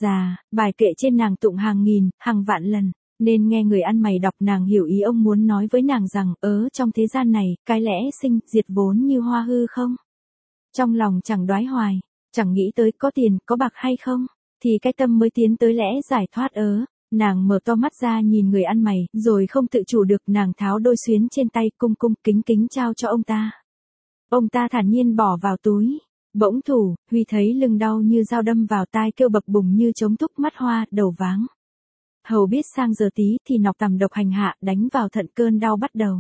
Bài kệ trên nàng tụng hàng nghìn, hàng vạn lần, nên nghe người ăn mày đọc nàng hiểu ý ông muốn nói với nàng rằng, trong thế gian này, cái lẽ sinh, diệt vốn như hoa hư không. Trong lòng chẳng đoái hoài, chẳng nghĩ tới có tiền, có bạc hay không, thì cái tâm mới tiến tới lẽ giải thoát. Nàng mở to mắt ra nhìn người ăn mày, rồi không tự chủ được nàng tháo đôi xuyến trên tay cung cung kính kính trao cho ông ta. Ông ta thản nhiên bỏ vào túi. Bỗng Thủ, Huy thấy lưng đau như dao đâm vào tai kêu bập bùng như trống thúc mắt hoa, đầu váng. Hầu biết sang giờ tí thì nọc tằm độc hành hạ đánh vào thận cơn đau bắt đầu.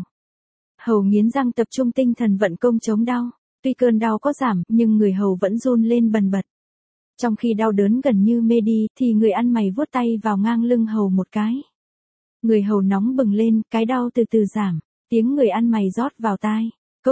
Hầu nghiến răng tập trung tinh thần vận công chống đau. Tuy cơn đau có giảm nhưng người hầu vẫn run lên bần bật. Trong khi đau đớn gần như mê đi thì người ăn mày vuốt tay vào ngang lưng hầu một cái. Người hầu nóng bừng lên, cái đau từ từ giảm, tiếng người ăn mày rót vào tai.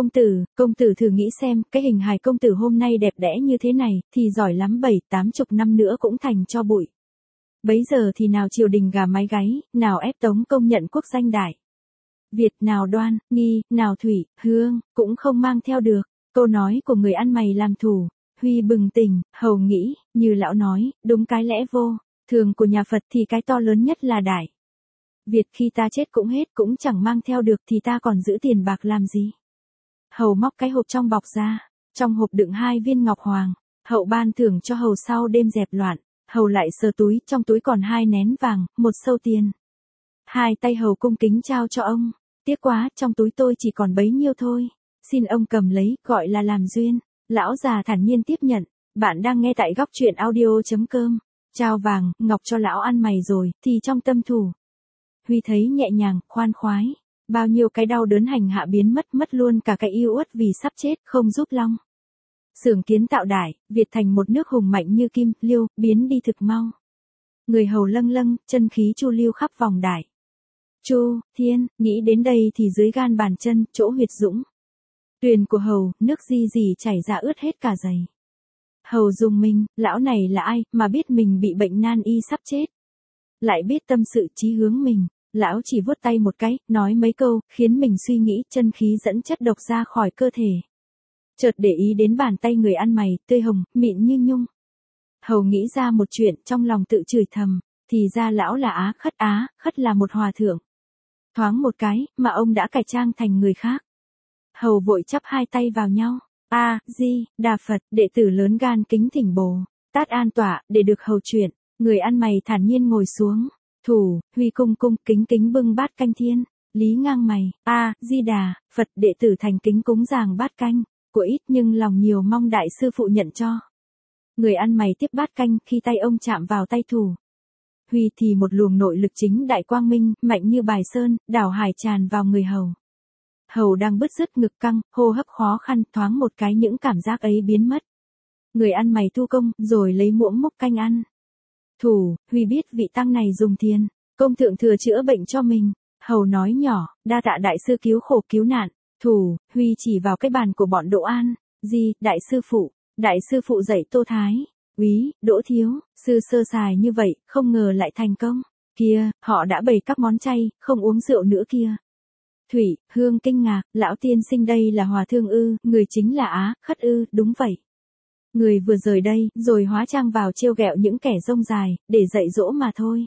Công tử thử nghĩ xem, cái hình hài công tử hôm nay đẹp đẽ như thế này, thì giỏi lắm 7-80 năm nữa cũng thành cho bụi. Bấy giờ thì nào triều đình gà mái gáy, nào ép Tống công nhận quốc danh đại Việt, nào Đoan, Nghi, nào Thủy, Hương, cũng không mang theo được. Câu nói của người ăn mày làm Thủ, Huy bừng tỉnh, hầu nghĩ, như lão nói, đúng cái lẽ vô thường của nhà Phật thì cái to lớn nhất là đại Việt, khi ta chết cũng hết cũng chẳng mang theo được thì ta còn giữ tiền bạc làm gì. Hầu móc cái hộp trong bọc ra, trong hộp đựng 2 viên ngọc hoàng, hậu ban thưởng cho hầu sau đêm dẹp loạn. Hầu lại sờ túi, trong túi còn 2 nén vàng, 1 sâu tiền. 2 tay hầu cung kính trao cho ông. Tiếc quá, trong túi tôi chỉ còn bấy nhiêu thôi. Xin ông cầm lấy, gọi là làm duyên. Lão già thản nhiên tiếp nhận. Bạn đang nghe tại góc truyện audio.com. Trao vàng, ngọc cho lão ăn mày rồi, thì trong tâm Thủ, Huy thấy nhẹ nhàng, khoan khoái. Bao nhiêu cái đau đớn hành hạ biến mất luôn cả cái yêu uất vì sắp chết, không giúp long. Xưởng kiến tạo Đại Việt thành một nước hùng mạnh như kim, liêu, biến đi thực mau. Người hầu lâng, chân khí chu lưu khắp vòng Đại Chu, Thiên, nghĩ đến đây thì dưới gan bàn chân, chỗ huyệt dũng tuyền của hầu, nước gì chảy ra ướt hết cả giày. Hầu dùng mình, lão này là ai, mà biết mình bị bệnh nan y sắp chết. Lại biết tâm sự chí hướng mình, lão chỉ vuốt tay một cái, nói mấy câu, khiến mình suy nghĩ chân khí dẫn chất độc ra khỏi cơ thể. Chợt để ý đến bàn tay người ăn mày, tươi hồng, mịn như nhung. Hầu nghĩ ra một chuyện, trong lòng tự chửi thầm, thì ra lão là Á Khất là một hòa thượng. Thoáng một cái, mà ông đã cải trang thành người khác. Hầu vội chắp 2 tay vào nhau. Di-đà Phật, đệ tử lớn gan kính thỉnh Bồ Tát an tọa, để được hầu chuyện. Người ăn mày thản nhiên ngồi xuống. Thủ, Huy cung kính kính bưng bát canh thiên. Lý ngang mày, Di-đà Phật, đệ tử thành kính cúng dường bát canh của ít nhưng lòng nhiều mong đại sư phụ nhận cho. Người ăn mày tiếp bát canh, khi tay ông chạm vào tay Thủ Huy thì một luồng nội lực chính đại quang minh, mạnh như bài sơn, đảo hải tràn vào người Hầu. Hầu đang bứt rứt ngực căng, hô hấp khó khăn, thoáng một cái những cảm giác ấy biến mất. Người ăn mày thu công, rồi lấy muỗng múc canh ăn. Thủ Huy biết vị tăng này dùng thiền công thượng thừa chữa bệnh cho mình. Hầu nói nhỏ, đa tạ đại sư cứu khổ cứu nạn. Thủ Huy chỉ vào cái bàn của bọn Đỗ An. Đại sư phụ dạy Tô Thái. Úy, Đỗ thiếu, sư sơ sài như vậy, không ngờ lại thành công. Kia, họ đã bày các món chay, không uống rượu nữa kia. Thủy Hương kinh ngạc, lão tiên sinh đây là hòa thương ư, người chính là Á Khất ư, đúng vậy. Người vừa rời đây, rồi hóa trang vào trêu ghẹo những kẻ rông dài, để dạy dỗ mà thôi.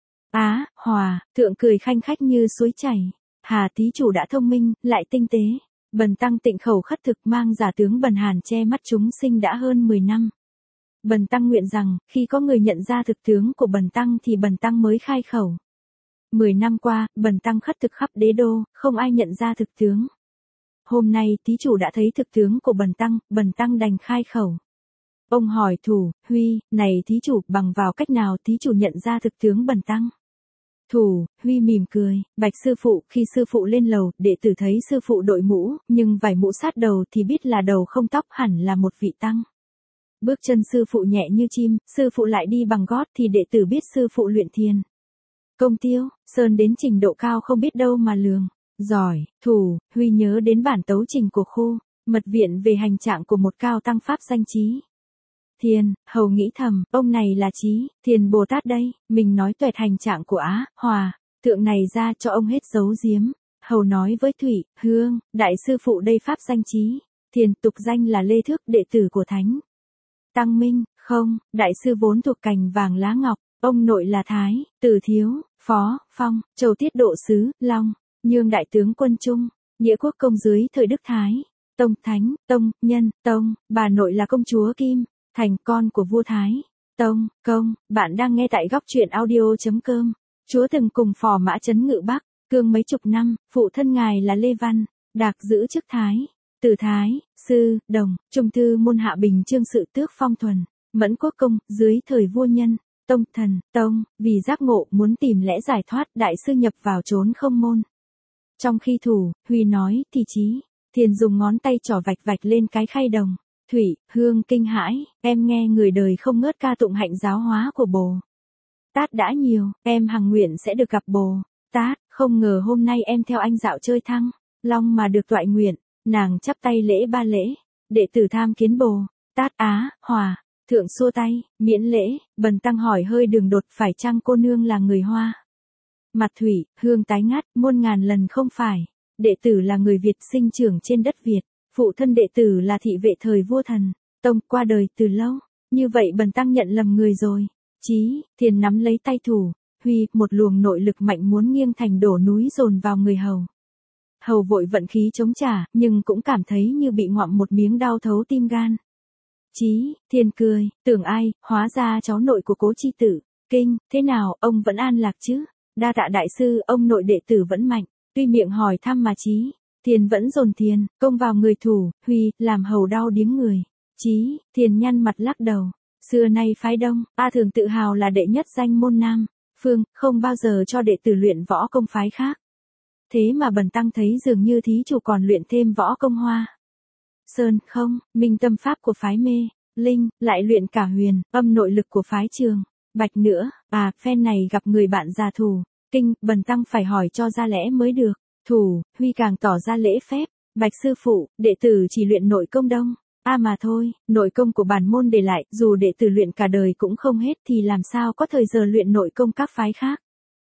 Á, Hòa, thượng cười khanh khách như suối chảy. Hà thí chủ đã thông minh, lại tinh tế. Bần tăng tịnh khẩu khất thực mang giả tướng Bần Hàn che mắt chúng sinh đã hơn 10 năm. Bần tăng nguyện rằng, khi có người nhận ra thực tướng của Bần tăng thì Bần tăng mới khai khẩu. 10 năm qua, Bần tăng khất thực khắp đế đô, không ai nhận ra thực tướng. Hôm nay, thí chủ đã thấy thực tướng của Bần tăng đành khai khẩu. Ông hỏi Thủ Huy, này thí chủ, bằng vào cách nào thí chủ nhận ra thực tướng Bần tăng? Thủ Huy mỉm cười, bạch sư phụ, khi sư phụ lên lầu, đệ tử thấy sư phụ đội mũ, nhưng vải mũ sát đầu thì biết là đầu không tóc, hẳn là một vị tăng. Bước chân sư phụ nhẹ như chim, sư phụ lại đi bằng gót thì đệ tử biết sư phụ luyện thiền công tiêu, sơn đến trình độ cao không biết đâu mà lường. Giỏi. Thủ Huy nhớ đến bản tấu trình của khu mật viện về hành trạng của một cao tăng pháp danh Trí Thiền. Hầu nghĩ thầm, ông này là Trí Thiền Bồ Tát đây, mình nói tuẹt hành trạng của Á Hòa Thượng này ra cho ông hết giấu giếm. Hầu nói với Thủy Hương, đại sư phụ đây pháp danh Trí Thiền, tục danh là Lê Thước, đệ tử của Thánh Tăng Minh. Không, đại sư vốn thuộc cành vàng lá ngọc, ông nội là Thái Tử Thiếu, Phó Phong, Châu Tiết Độ sứ Long, Nhương đại tướng quân Trung, Nghĩa quốc công dưới thời Đức Thái Tông Thánh Tông Nhân Tông, bà nội là công chúa Kim Thành, con của vua Thái Tông Công. Bạn đang nghe tại góc truyện audio.com. Chúa từng cùng phò mã trấn ngự Bắc Cương mấy chục năm, phụ thân ngài là Lê Văn Đạc giữ chức Thái Tử Thái Sư Đồng, Trung thư môn hạ bình chương sự tước phong thuần, Mẫn quốc công dưới thời vua Nhân Tông Thần Tông. Vì giác ngộ muốn tìm lẽ giải thoát, đại sư nhập vào chốn không môn. Trong khi Thủ Huy nói thì Trí Thiền dùng ngón tay trỏ vạch vạch lên cái khay đồng. Thủy Hương kinh hãi, em nghe người đời không ngớt ca tụng hạnh giáo hóa của Bồ Tát đã nhiều, em hằng nguyện sẽ được gặp Bồ Tát, không ngờ hôm nay em theo anh dạo chơi Thăng Long mà được toại nguyện. Nàng chắp tay lễ ba lễ, đệ tử tham kiến Bồ Tát. Á Hòa Thượng xua tay, miễn lễ. Bần tăng hỏi hơi đường đột, phải chăng cô nương là người Hoa? Mặt Thủy Hương tái ngắt, muôn ngàn lần không phải. Đệ tử là người Việt sinh trưởng trên đất Việt. Phụ thân đệ tử là thị vệ thời vua Thần Tông, qua đời từ lâu. Như vậy bần tăng nhận lầm người rồi. Trí Thiền nắm lấy tay Thủ Huy, một luồng nội lực mạnh muốn nghiêng thành đổ núi dồn vào người Hầu. Hầu vội vận khí chống trả, nhưng cũng cảm thấy như bị ngoạm một miếng đau thấu tim gan. Trí Thiền cười, tưởng ai, hóa ra cháu nội của Cố chi tử. Kinh, thế nào, ông vẫn an lạc chứ? Đa tạ đại sư, ông nội đệ tử vẫn mạnh. Tuy miệng hỏi thăm mà Trí Thiền vẫn dồn thiền công vào người Thủ Huy, làm Hầu đau điếng người. Trí Thiền nhăn mặt lắc đầu. Xưa nay phái Đông, ta thường tự hào là đệ nhất danh môn Nam Phương, không bao giờ cho đệ tử luyện võ công phái khác. Thế mà bần tăng thấy dường như thí chủ còn luyện thêm võ công Hoa Sơn không, minh tâm pháp của phái Mê Linh, lại luyện cả huyền âm nội lực của phái Trường Bạch nữa. Phen này gặp người bạn già Thủ Kinh, bần tăng phải hỏi cho ra lẽ mới được. Thủ Huy càng tỏ ra lễ phép. Bạch sư phụ, đệ tử chỉ luyện nội công Đông mà thôi, nội công của bản môn để lại, dù đệ tử luyện cả đời cũng không hết thì làm sao có thời giờ luyện nội công các phái khác.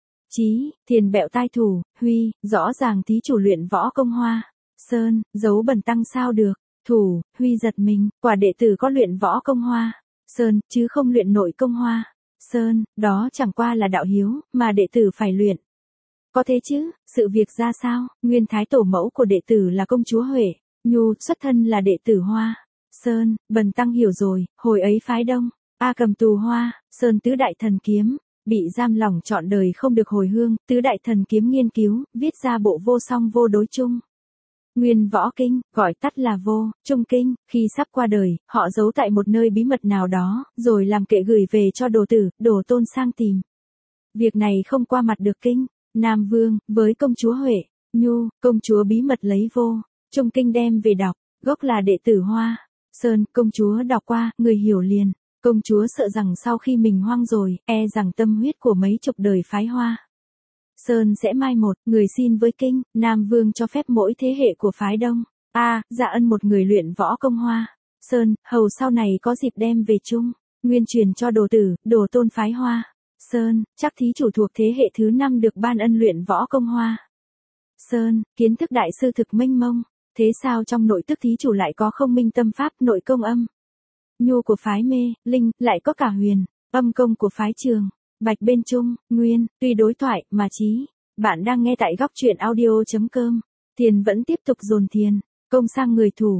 Trí Thiền bẹo tai Thủ Huy, rõ ràng thí chủ luyện võ công Hoa Sơn, giấu bần tăng sao được. Thủ Huy giật mình, quả đệ tử có luyện võ công Hoa Sơn, chứ không luyện nội công Hoa Sơn, đó chẳng qua là đạo hiếu, mà đệ tử phải luyện. Có thế chứ, sự việc ra sao? Nguyên thái tổ mẫu của đệ tử là công chúa Huệ Nhu, xuất thân là đệ tử Hoa Sơn. Bần tăng hiểu rồi, hồi ấy phái Đông cầm tù Hoa Sơn tứ đại thần kiếm, bị giam lỏng trọn đời không được hồi hương. Tứ đại thần kiếm nghiên cứu, viết ra bộ vô song vô đối chung. Nguyên Võ Kinh, gọi tắt là Vô Trung Kinh, khi sắp qua đời, họ giấu tại một nơi bí mật nào đó, rồi làm kệ gửi về cho đồ tử, đồ tôn sang tìm. Việc này không qua mặt được kinh, Nam Vương, với công chúa Huệ, Nhu, công chúa bí mật lấy Vô Trung Kinh đem về đọc, gốc là đệ tử Hoa Sơn, công chúa đọc qua, người hiểu liền. Công chúa sợ rằng sau khi mình hoang rồi, rằng tâm huyết của mấy chục đời phái Hoa Sơn sẽ mai một, người xin với kinh, Nam Vương cho phép mỗi thế hệ của phái Đông, dạ ân một người luyện võ công Hoa Sơn, hầu sau này có dịp đem về chung, nguyên truyền cho đồ tử, đồ tôn phái Hoa Sơn, chắc thí chủ thuộc thế hệ thứ 5 được ban ân luyện võ công Hoa Sơn, kiến thức đại sư thực mênh mông, thế sao trong nội tức thí chủ lại có không minh tâm pháp nội công âm? Nhu của phái Mê, Linh, lại có cả huyền, âm công của phái Trường, Bạch bên Trung, Nguyên, tuy đối thoại, mà chí. Bạn đang nghe tại góc truyện audio.com. Thiền vẫn tiếp tục dồn thiền, công sang người thủ,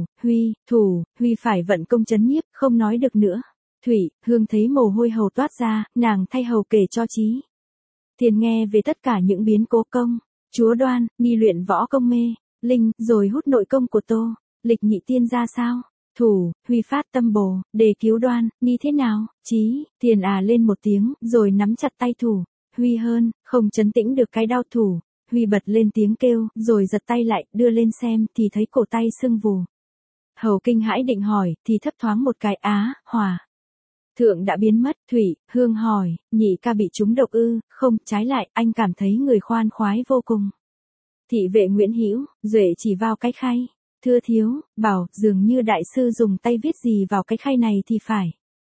Huy phải vận công chấn nhiếp, không nói được nữa. Thủy, Hương thấy mồ hôi hầu toát ra, nàng thay hầu kể cho chí. Thiền nghe về tất cả những biến cố công, chúa Đoan, nghi luyện võ công Mê, Linh, rồi hút nội công của Tô, Lịch nhị tiên ra sao? Thủ, Huy phát tâm bồ, để cứu Đoan, nghi thế nào? Chí, Thiền lên một tiếng, rồi nắm chặt tay thủ, Huy hơn, không trấn tĩnh được cái đau thủ. Huy bật lên tiếng kêu, rồi giật tay lại, đưa lên xem, thì thấy cổ tay sưng vù. Hầu kinh hãi định hỏi, thì thấp thoáng một cái hòa thượng đã biến mất. Thủy, Hương hỏi, nhị ca bị trúng độc ư? Không, trái lại, anh cảm thấy người khoan khoái vô cùng. Thị vệ Nguyễn Hữu, Duệ chỉ vào cái khay. Thưa thiếu, bảo, dường như đại sư dùng tay viết gì vào cái khay này thì phải.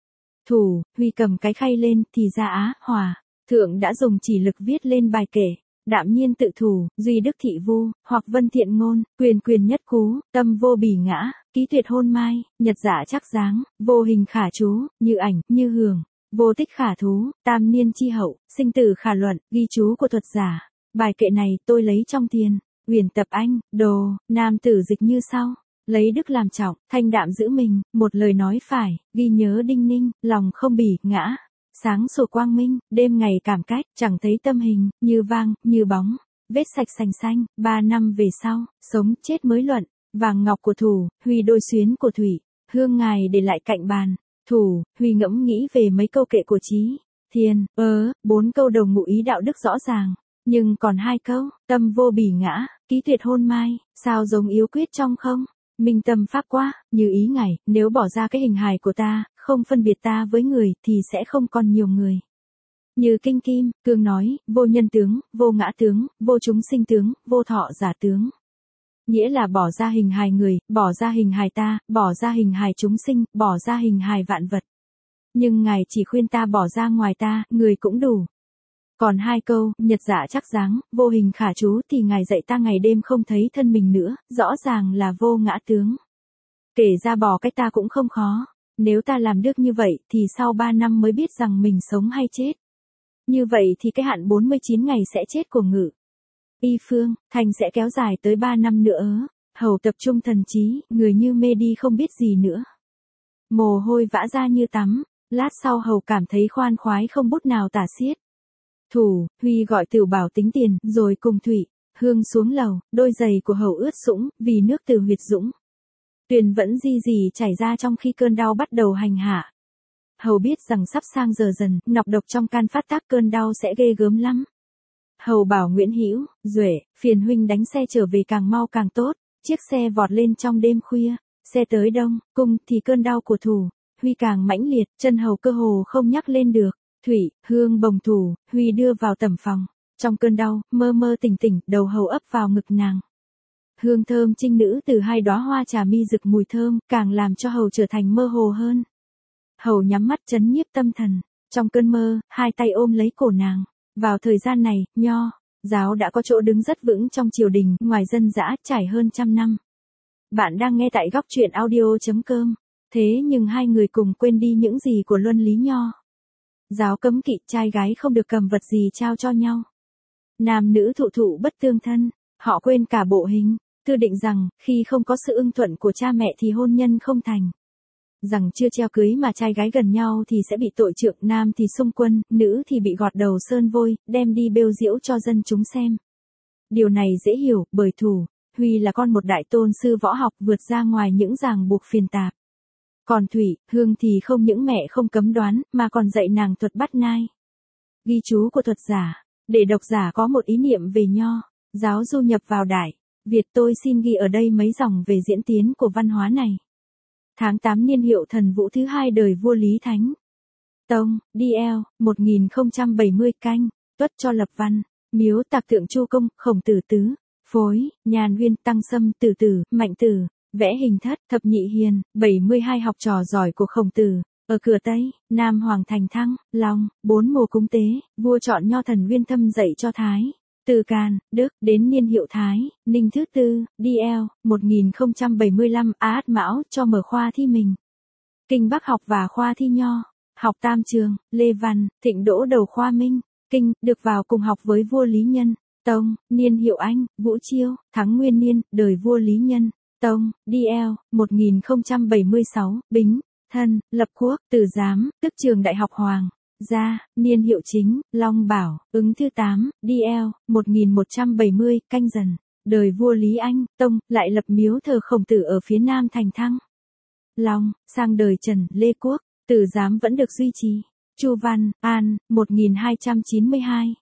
Thủ, Huy cầm cái khay lên, thì ra hòa thượng đã dùng chỉ lực viết lên bài kể. Đạm nhiên tự thủ, duy đức thị vu, hoặc vân thiện ngôn, quyền nhất cú, tâm vô bỉ ngã, ký tuyệt hôn mai, nhật giả chắc dáng, vô hình khả chú, như ảnh, như hường, vô tích khả thú, tam niên chi hậu, sinh tử khả luận, ghi chú của thuật giả. Bài kệ này tôi lấy trong thiền, Huyền Tập Anh, đồ, nam tử dịch như sau. Lấy đức làm trọng, thanh đạm giữ mình, một lời nói phải, ghi nhớ đinh ninh, lòng không bỉ ngã. Sáng sủa quang minh, đêm ngày cảm cách, chẳng thấy tâm hình, như vang, như bóng, vết sạch sành xanh, 3 năm về sau, sống chết mới luận, vàng ngọc của thủ, Huy đôi xuyến của Thủy, Hương ngài để lại cạnh bàn, thủ, Huy ngẫm nghĩ về mấy câu kệ của Chí, Thiền, 4 câu đầu ngụ ý đạo đức rõ ràng, nhưng còn 2 câu, tâm vô bỉ ngã, ký tuyệt hôn mai, sao giống yếu quyết trong không? Minh tâm pháp quá, như ý ngài, nếu bỏ ra cái hình hài của ta, không phân biệt ta với người, thì sẽ không còn nhiều người. Như Kinh Kim, Cương nói, vô nhân tướng, vô ngã tướng, vô chúng sinh tướng, vô thọ giả tướng. Nghĩa là bỏ ra hình hài người, bỏ ra hình hài ta, bỏ ra hình hài chúng sinh, bỏ ra hình hài vạn vật. Nhưng ngài chỉ khuyên ta bỏ ra ngoài ta, người cũng đủ. Còn 2 câu, nhật giả chắc dáng, vô hình khả chú thì ngài dạy ta ngày đêm không thấy thân mình nữa, rõ ràng là vô ngã tướng. Kể ra bỏ cái ta cũng không khó. Nếu ta làm được như vậy thì sau 3 năm mới biết rằng mình sống hay chết. Như vậy thì cái hạn 49 ngày sẽ chết của Ngự Y Phương, Thành sẽ kéo dài tới 3 năm nữa. Hầu tập trung thần trí, người như mê đi không biết gì nữa. Mồ hôi vã ra như tắm, lát sau hầu cảm thấy khoan khoái không bút nào tả xiết. Thủ, Huy gọi Tửu Bảo tính tiền, rồi cùng Thủy, Hương xuống lầu, đôi giày của hầu ướt sũng, vì nước từ huyệt dũng. Tuyền vẫn rỉ chảy ra trong khi cơn đau bắt đầu hành hạ. Hầu biết rằng sắp sang giờ dần, nọc độc trong can phát tác cơn đau sẽ ghê gớm lắm. Hầu bảo Nguyễn Hữu, Duệ, phiền huynh đánh xe trở về càng mau càng tốt. Chiếc xe vọt lên trong đêm khuya, xe tới Đông Cung thì cơn đau của Thủ, Huy càng mãnh liệt, chân hầu cơ hồ không nhắc lên được. Thủy, Hương bồng Thủ, Huy đưa vào tẩm phòng. Trong cơn đau, mơ tỉnh, đầu hầu ấp vào ngực nàng. Hương thơm trinh nữ từ 2 đóa hoa trà mi rực mùi thơm, càng làm cho hầu trở thành mơ hồ hơn. Hầu nhắm mắt trấn nhiếp tâm thần, trong cơn mơ, 2 tay ôm lấy cổ nàng. Vào thời gian này, Nho giáo đã có chỗ đứng rất vững trong triều đình, ngoài dân dã, trải hơn 100 năm. Bạn đang nghe tại góc truyện audio.com. Thế nhưng 2 người cùng quên đi những gì của luân lý Nho giáo cấm kỵ, trai gái không được cầm vật gì trao cho nhau. Nam nữ thụ bất tương thân, họ quên cả bộ hình. Tư định rằng, khi không có sự ưng thuận của cha mẹ thì hôn nhân không thành. Rằng chưa treo cưới mà trai gái gần nhau thì sẽ bị tội trượng, nam thì xung quân, nữ thì bị gọt đầu sơn vôi, đem đi bêu diễu cho dân chúng xem. Điều này dễ hiểu, bởi Thủ, Huy là con một đại tôn sư võ học vượt ra ngoài những ràng buộc phiền tạp. Còn Thủy, Hương thì không những mẹ không cấm đoán, mà còn dạy nàng thuật bắt nai. Ghi chú của thuật giả, để độc giả có một ý niệm về nho, giáo du nhập vào Đại Việt. Tôi xin ghi ở đây mấy dòng về diễn tiến của văn hóa này. Tháng 8 niên hiệu Thần Vũ thứ 2 đời vua Lý Thánh Tông, DL, 1070 canh, tuất cho lập văn, miếu tạc tượng Chu Công, Khổng Tử tứ, phối, Nhàn Nguyên, Tăng Sâm, Tử Tử, Mạnh Tử, vẽ hình thất, Thập Nhị Hiền, 72 học trò giỏi của Khổng Tử. Ở cửa Tây, Nam Hoàng Thành Thăng, Long, 4 mùa cúng tế, vua chọn nho thần Nguyên Thâm dạy cho Thái. Từ Càn, Đức, đến niên hiệu Thái, Ninh thứ tư, DL, 1075, Át Mão cho mở khoa thi mình. Kinh Bắc học và khoa thi nho, học Tam Trường, Lê Văn, Thịnh đỗ đầu khoa Minh, Kinh, được vào cùng học với vua Lý Nhân Tông, niên hiệu Anh, Vũ Chiêu, tháng Nguyên Niên, đời vua Lý Nhân Tông, DL, 1076, Bính, Thân, lập quốc, tử giám, tức trường đại học Hoàng gia, niên hiệu Chính, Long Bảo, ứng thứ 8, DL, 1170, canh Dần, đời vua Lý Anh Tông, lại lập miếu thờ Khổng Tử ở phía nam thành Thăng Long, sang đời Trần, Lê Quốc, tử giám vẫn được duy trì. Chu Văn, An, 1292,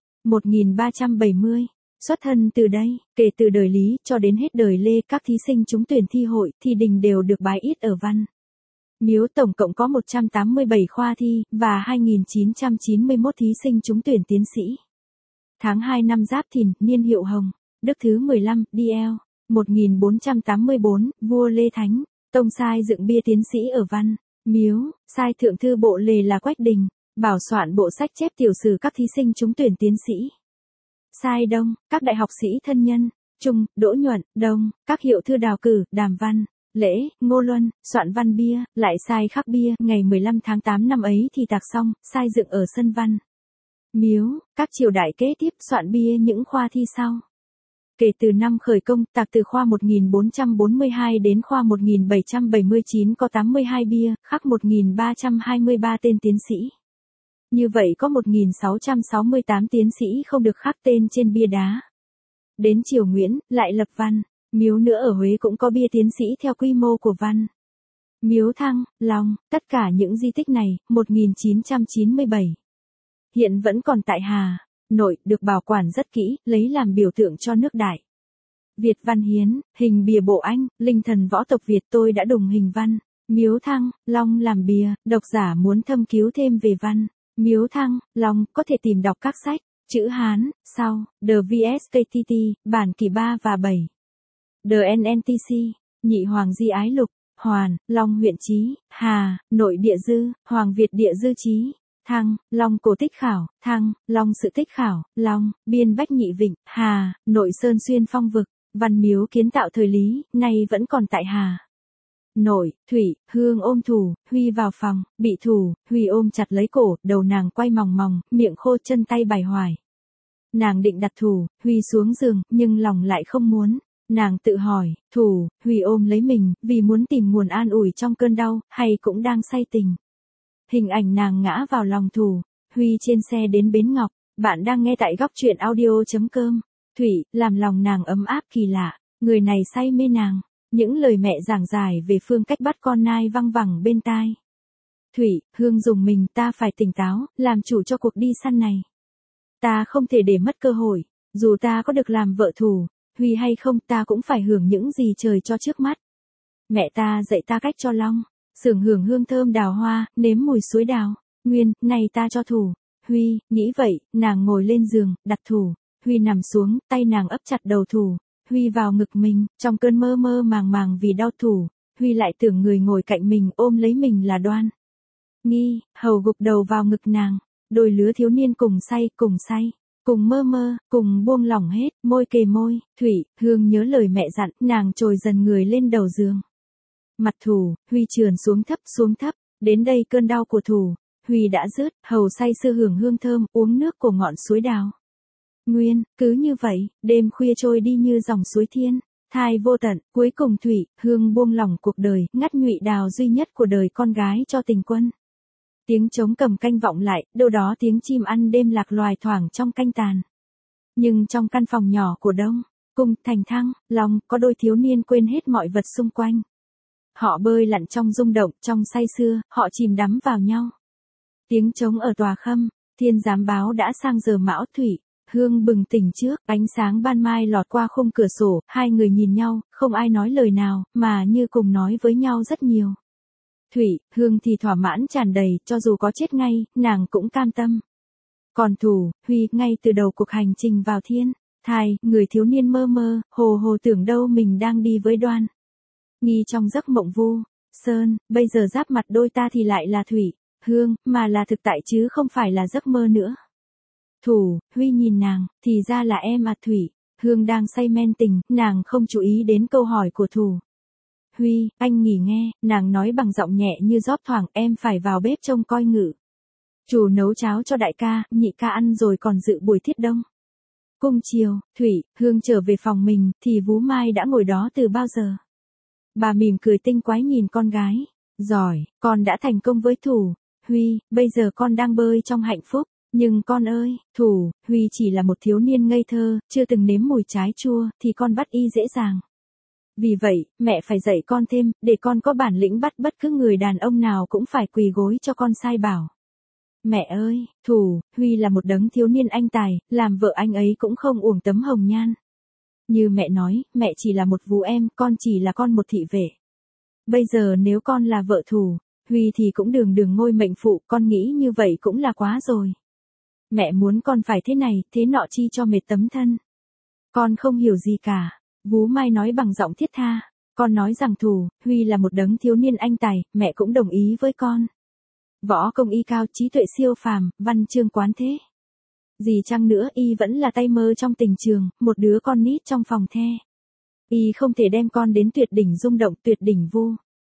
1370, xuất thân từ đây, kể từ đời Lý cho đến hết đời Lê, các thí sinh trúng tuyển thi hội, thi đình đều được bái yết ở văn miếu. Tổng cộng có 187 khoa thi, và 2991 thí sinh trúng tuyển tiến sĩ. Tháng 2 năm Giáp Thìn, niên hiệu Hồng, Đức thứ 15, DL, 1484, vua Lê Thánh Tông sai dựng bia tiến sĩ ở văn miếu, sai thượng thư bộ Lề là Quách Đình, bảo soạn bộ sách chép tiểu sử các thí sinh trúng tuyển tiến sĩ. Sai Đông, các đại học sĩ thân nhân, Trung, Đỗ Nhuận, Đông, các hiệu thư đào cử, Đàm Văn, Lễ, Ngô Luân, soạn văn bia, lại sai khắc bia, ngày 15 tháng 8 năm ấy thì tạc xong, sai dựng ở sân văn miếu. Các triều đại kế tiếp soạn bia những khoa thi sau. Kể từ năm khởi công, tạc từ khoa 1442 đến khoa 1779 có 82 bia, khắc 1323 tên tiến sĩ. Như vậy có 1668 tiến sĩ không được khắc tên trên bia đá. Đến triều Nguyễn, lại lập văn miếu nữa ở Huế cũng có bia tiến sĩ theo quy mô của văn miếu Thăng Long. Tất cả những di tích này, 1997, hiện vẫn còn tại Hà Nội, được bảo quản rất kỹ, lấy làm biểu tượng cho nước Đại Việt. Văn hiến, hình bìa bộ Anh, linh thần võ tộc Việt. Tôi đã đùng hình văn miếu Thăng Long làm bìa. Độc giả muốn thâm cứu thêm về văn miếu Thăng Long, có thể tìm đọc các sách chữ Hán sau The VSKTT, bản kỳ 3 và 7. The NNTC, Nhị Hoàng Di Ái Lục, Hoàn, Long huyện Chí, Hà, Nội địa dư, Hoàng Việt địa dư Chí, Thăng, Long cổ tích khảo, Thăng, Long sự tích khảo, Long, biên Bách Nhị Vịnh, Hà, Nội Sơn Xuyên Phong Vực, văn miếu kiến tạo thời Lý, nay vẫn còn tại Hà Nội. Thủy, Hương ôm Thủ, Huy vào phòng, bị Thủ, Huy ôm chặt lấy cổ, đầu nàng quay mòng mòng, miệng khô chân tay bài hoài. Nàng định đặt Thủ, Huy xuống giường, nhưng lòng lại không muốn. Nàng tự hỏi, Thủ, Huy ôm lấy mình, vì muốn tìm nguồn an ủi trong cơn đau, hay cũng đang say tình. Hình ảnh nàng ngã vào lòng Thủ, Huy trên xe đến Bến Ngọc. Bạn đang nghe tại góc truyện audio.com. Thủy, làm lòng nàng ấm áp kỳ lạ, người này say mê nàng. Những lời mẹ giảng giải về phương cách bắt con nai văng vẳng bên tai. Thủy, Hương dùng mình, ta phải tỉnh táo, làm chủ cho cuộc đi săn này. Ta không thể để mất cơ hội, dù ta có được làm vợ Thủ, Huy hay không, ta cũng phải hưởng những gì trời cho trước mắt. Mẹ ta dạy ta cách cho Long, xưởng hưởng hương thơm đào hoa, nếm mùi suối đào. Nguyên, này ta cho Thủ. Huy, nghĩ vậy, nàng ngồi lên giường, đặt Thủ. Huy nằm xuống, tay nàng ấp chặt đầu Thủ. Huy vào ngực mình, trong cơn mơ mơ màng màng vì đau Thủ. Huy lại tưởng người ngồi cạnh mình ôm lấy mình là Đoan Nghi, hầu gục đầu vào ngực nàng. Đôi lứa thiếu niên cùng say, cùng mơ mơ, cùng buông lỏng hết, môi kề môi. Thủy, Hương nhớ lời mẹ dặn, nàng trồi dần người lên đầu giường. Mặt Thủ, Huy trườn xuống thấp, đến đây cơn đau của Thủ, Huy đã dứt, hầu say sưa hưởng hương thơm, uống nước của ngọn suối đào. Nguyên, cứ như vậy, đêm khuya trôi đi như dòng suối thiên, thai vô tận, cuối cùng Thủy, Hương buông lỏng cuộc đời, ngắt nhụy đào duy nhất của đời con gái cho tình quân. Tiếng trống cầm canh vọng lại, đâu đó tiếng chim ăn đêm lạc loài thoảng trong canh tàn. Nhưng trong căn phòng nhỏ của Đông Cung, thành thăng, long, có đôi thiếu niên quên hết mọi vật xung quanh. Họ bơi lặn trong rung động, trong say sưa, họ chìm đắm vào nhau. Tiếng trống ở tòa khâm, thiên giám báo đã sang giờ mão thủy. Hương bừng tỉnh trước, ánh sáng ban mai lọt qua khung cửa sổ, hai người nhìn nhau, không ai nói lời nào, mà như cùng nói với nhau rất nhiều. Thủy, Hương thì thỏa mãn tràn đầy, cho dù có chết ngay, nàng cũng cam tâm. Còn Thủ, Huy, ngay từ đầu cuộc hành trình vào thiên thai, người thiếu niên mơ mơ, hồ hồ tưởng đâu mình đang đi với Đoan Nghi trong giấc mộng vu sơn, bây giờ giáp mặt đôi ta thì lại là Thủy, Hương, mà là thực tại chứ không phải là giấc mơ nữa. Thủ, Huy nhìn nàng, thì ra là em à Thủy. Hương đang say men tình, nàng không chú ý đến câu hỏi của Thủ. Huy, anh nghỉ nghe, nàng nói bằng giọng nhẹ như rót thoảng, em phải vào bếp trông coi ngự. Chủ nấu cháo cho đại ca, nhị ca ăn rồi còn dự buổi thiết đông. Cung chiều, Thủy, Hương trở về phòng mình, thì Vú Mai đã ngồi đó từ bao giờ. Bà mỉm cười tinh quái nhìn con gái. Giỏi, con đã thành công với Thủ. Huy, bây giờ con đang bơi trong hạnh phúc. Nhưng con ơi, Thủ, Huy chỉ là một thiếu niên ngây thơ, chưa từng nếm mùi trái chua, thì con bắt y dễ dàng. Vì vậy, mẹ phải dạy con thêm, để con có bản lĩnh bắt bất cứ người đàn ông nào cũng phải quỳ gối cho con sai bảo. Mẹ ơi, Thủ, Huy là một đấng thiếu niên anh tài, làm vợ anh ấy cũng không uổng tấm hồng nhan. Như mẹ nói, mẹ chỉ là một vú em, con chỉ là con một thị vệ. Bây giờ nếu con là vợ Thủ, Huy thì cũng đường ngôi mệnh phụ, con nghĩ như vậy cũng là quá rồi. Mẹ muốn con phải thế này, thế nọ chi cho mệt tấm thân. Con không hiểu gì cả. Vú Mai nói bằng giọng thiết tha. Con nói rằng Thủ, Huy là một đấng thiếu niên anh tài, mẹ cũng đồng ý với con. Võ công y cao, trí tuệ siêu phàm, văn chương quán thế. Gì chăng nữa y vẫn là tay mơ trong tình trường, một đứa con nít trong phòng the. Y không thể đem con đến tuyệt đỉnh rung động, tuyệt đỉnh vu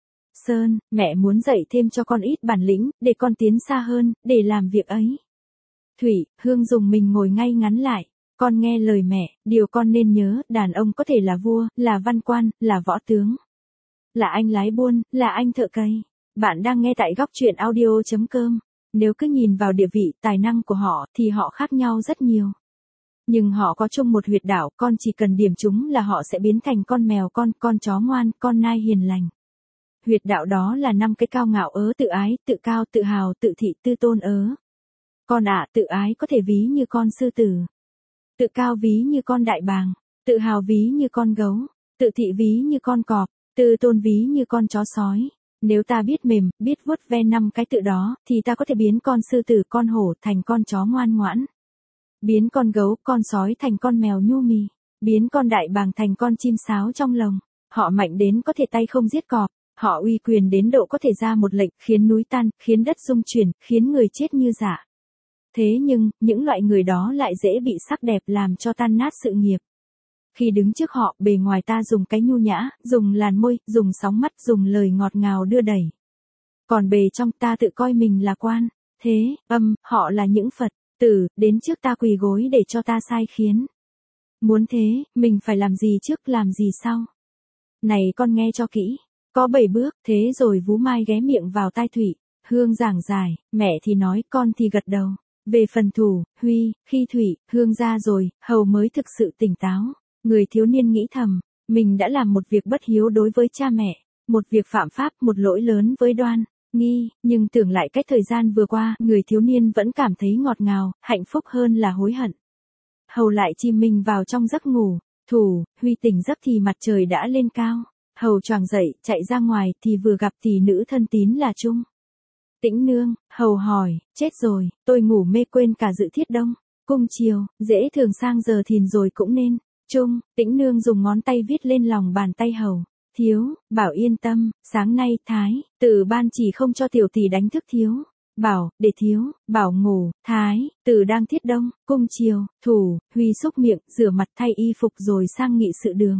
sơn, mẹ muốn dạy thêm cho con ít bản lĩnh, để con tiến xa hơn, để làm việc ấy. Thủy, Hương dùng mình ngồi ngay ngắn lại. Con nghe lời mẹ, điều con nên nhớ, đàn ông có thể là vua, là văn quan, là võ tướng. Là anh lái buôn, là anh thợ cày. Bạn đang nghe tại góc truyện audio.com. Nếu cứ nhìn vào địa vị, tài năng của họ, thì họ khác nhau rất nhiều. Nhưng họ có chung một huyệt đạo, con chỉ cần điểm chúng là họ sẽ biến thành con mèo con chó ngoan, con nai hiền lành. Huyệt đạo đó là 5 cái cao ngạo ớ tự ái, tự cao, tự hào, tự thị, tư tôn ớ. Con tự ái có thể ví như con sư tử. Tự cao ví như con đại bàng. Tự hào ví như con gấu. Tự thị ví như con cọp. Tư tôn ví như con chó sói. Nếu ta biết mềm, biết vuốt ve 5 cái tự đó, thì ta có thể biến con sư tử, con hổ thành con chó ngoan ngoãn. Biến con gấu, con sói thành con mèo nhu mì. Biến con đại bàng thành con chim sáo trong lồng. Họ mạnh đến có thể tay không giết cọp. Họ uy quyền đến độ có thể ra một lệnh, khiến núi tan, khiến đất rung chuyển, khiến người chết như rạ. Thế nhưng, những loại người đó lại dễ bị sắc đẹp làm cho tan nát sự nghiệp. Khi đứng trước họ, bề ngoài ta dùng cái nhu nhã, dùng làn môi, dùng sóng mắt, dùng lời ngọt ngào đưa đẩy. Còn bề trong ta tự coi mình là quan, thế, họ là những Phật tử, đến trước ta quỳ gối để cho ta sai khiến. Muốn thế, mình phải làm gì trước, làm gì sau? Này con nghe cho kỹ, có 7 bước, thế rồi Vú Mai ghé miệng vào tai Thủy, Hương giảng giải, mẹ thì nói, con thì gật đầu. Về phần Thủ, Huy, khi Thủy, Hương ra rồi, Hầu mới thực sự tỉnh táo. Người thiếu niên nghĩ thầm, mình đã làm một việc bất hiếu đối với cha mẹ, một việc phạm pháp, một lỗi lớn với Đoan Nghi, nhưng tưởng lại cách thời gian vừa qua, người thiếu niên vẫn cảm thấy ngọt ngào, hạnh phúc hơn là hối hận. Hầu lại chìm mình vào trong giấc ngủ. Thủ, Huy tỉnh giấc thì mặt trời đã lên cao. Hầu choàng dậy, chạy ra ngoài thì vừa gặp tỷ nữ thân tín là Trung Tĩnh Nương. Hầu hỏi, chết rồi, tôi ngủ mê quên cả dự thiết đông. Cung chiều, dễ thường sang giờ thìn rồi cũng nên. Trung Tĩnh Nương dùng ngón tay viết lên lòng bàn tay Hầu. Thiếu, bảo yên tâm, sáng nay Thái tử ban chỉ không cho tiểu tỷ đánh thức Thiếu. Bảo, để Thiếu, bảo ngủ. Thái tử đang thiết đông. Cung chiều, Thủ, Huy xúc miệng, rửa mặt thay y phục rồi sang nghị sự đường.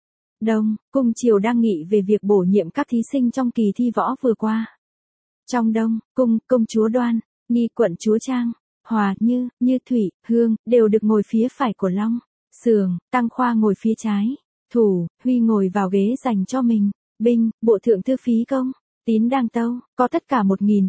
Đông, cung chiều đang nghị về việc bổ nhiệm các thí sinh trong kỳ thi võ vừa qua. Trong đông, cung, công chúa Đoan Nghi, quận chúa Trang, Hòa, Như Thủy, Hương, đều được ngồi phía phải của Long Sường, Tăng Khoa ngồi phía trái. Thủ, Huy ngồi vào ghế dành cho mình. Binh, bộ thượng thư phí công, Tín đang tâu, có tất cả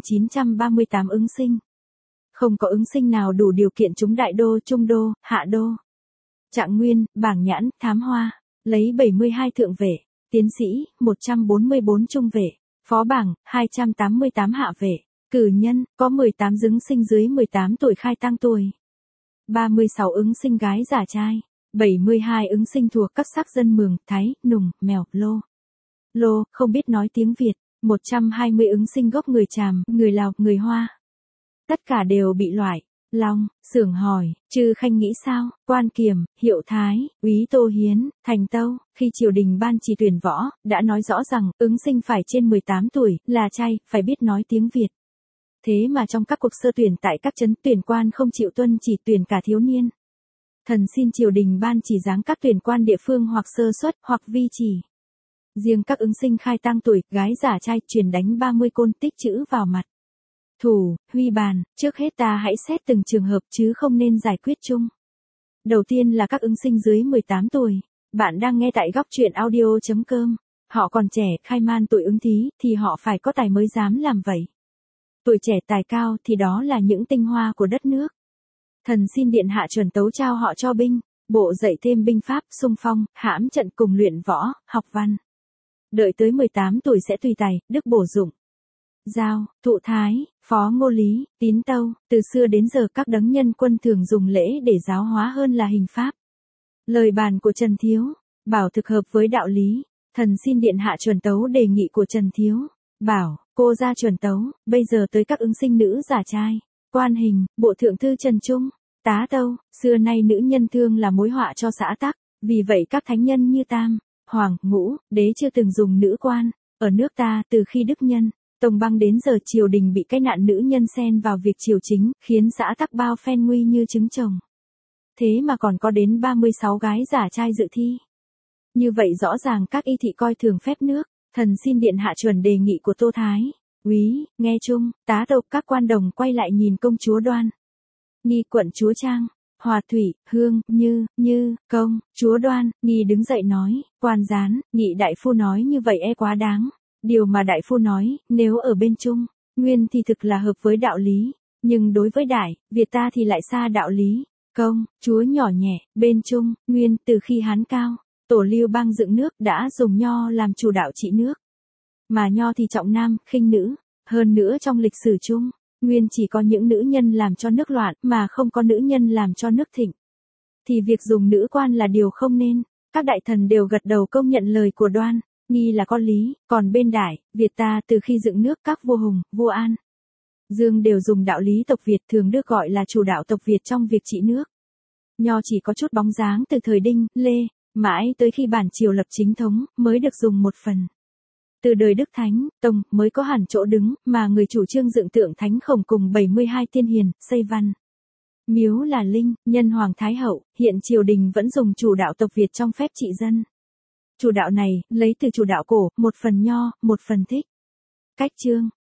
1938 ứng sinh. Không có ứng sinh nào đủ điều kiện trúng đại đô, trung đô, hạ đô. Trạng nguyên, bảng nhãn, thám hoa, lấy 72 thượng vệ, tiến sĩ, 144 trung vệ, phó bảng, 288 hạ vệ, cử nhân, có 18 ứng sinh dưới 18 tuổi khai tăng tuổi, 36 ứng sinh gái giả trai, 72 ứng sinh thuộc các sắc dân Mường, Thái, Nùng, Mèo, Lô, không biết nói tiếng Việt, 120 ứng sinh gốc người Tràm, người Lào, người Hoa. Tất cả đều bị loại. Long, Xưởng hỏi, Trư Khanh nghĩ sao? Quan Kiểm, Hiệu Thái, Úy Tô Hiến, Thành Tâu, khi triều đình ban chỉ tuyển võ, đã nói rõ rằng, ứng sinh phải trên 18 tuổi, là trai, phải biết nói tiếng Việt. Thế mà trong các cuộc sơ tuyển tại các trấn tuyển quan không chịu tuân chỉ tuyển cả thiếu niên. Thần xin triều đình ban chỉ giáng các tuyển quan địa phương hoặc sơ suất hoặc vi chỉ. Riêng các ứng sinh khai tăng tuổi, gái giả trai truyền đánh 30 côn tích chữ vào mặt. Thủ, huy bàn, trước hết ta hãy xét từng trường hợp chứ không nên giải quyết chung. Đầu tiên là các ứng sinh dưới 18 tuổi. Bạn đang nghe tại góc truyện audio.com. Họ còn trẻ, khai man tuổi ứng thí, thì họ phải có tài mới dám làm vậy. Tuổi trẻ tài cao thì đó là những tinh hoa của đất nước. Thần xin điện hạ chuẩn tấu trao họ cho binh, bộ dạy thêm binh pháp, xung phong, hãm trận cùng luyện võ, học văn. Đợi tới 18 tuổi sẽ tùy tài, đức bổ dụng. Giao, Thụ Thái, Phó Ngô Lý, Tín Tâu, từ xưa đến giờ các đấng nhân quân thường dùng lễ để giáo hóa hơn là hình pháp. Lời bàn của Trần Thiếu, bảo thực hợp với đạo lý, thần xin điện hạ chuẩn tấu đề nghị của Trần Thiếu. Bảo, cô ra chuẩn tấu, bây giờ tới các ứng sinh nữ giả trai. Quan hình, bộ thượng thư Trần Trung, Tá Tâu, xưa nay nữ nhân thương là mối họa cho xã tắc, vì vậy các thánh nhân như Tam, Hoàng, Ngũ, Đế chưa từng dùng nữ quan. Ở nước ta, từ khi Đức Nhân, Tông Băng đến giờ triều đình bị cái nạn nữ nhân xen vào việc triều chính, khiến xã tắc bao phen nguy như trứng chồng. Thế mà còn có đến 36 gái giả trai dự thi. Như vậy rõ ràng các y thị coi thường phép nước, thần xin điện hạ chuẩn đề nghị của Tô Thái. Úy, nghe chung, Tá Tâu, các quan đồng quay lại nhìn công chúa Đoan Nghi, quận chúa Trang, Hòa Thủy, Hương, Như, Công, chúa Đoan Nghi đứng dậy nói, quan gián, nghị đại phu nói như vậy quá đáng. Điều mà đại phu nói, nếu ở bên Trung, Nguyên thì thực là hợp với đạo lý, nhưng đối với Đại, Việt ta thì lại xa đạo lý. Công, chúa nhỏ nhẹ, bên Trung, Nguyên, từ khi Hán Cao, Tổ Lưu Bang dựng nước đã dùng nho làm chủ đạo trị nước. Mà nho thì trọng nam, khinh nữ, hơn nữa trong lịch sử chung, Nguyên chỉ có những nữ nhân làm cho nước loạn mà không có nữ nhân làm cho nước thịnh. Thì việc dùng nữ quan là điều không nên, các đại thần đều gật đầu công nhận lời của Đoan Nghi là có lý, còn bên Đại, Việt ta từ khi dựng nước các vua Hùng, vua An, Dương đều dùng đạo lý tộc Việt thường được gọi là chủ đạo tộc Việt trong việc trị nước. Nho chỉ có chút bóng dáng từ thời Đinh, Lê, mãi tới khi bản triều lập chính thống mới được dùng một phần. Từ đời Đức Thánh, Tông mới có hẳn chỗ đứng mà người chủ trương dựng tượng Thánh Khổng cùng 72 tiên hiền, xây văn. Miếu là linh, nhân Hoàng Thái Hậu, hiện triều đình vẫn dùng chủ đạo tộc Việt trong phép trị dân. Chủ đạo này, lấy từ chủ đạo cổ, một phần nho, một phần thích. Cách chương,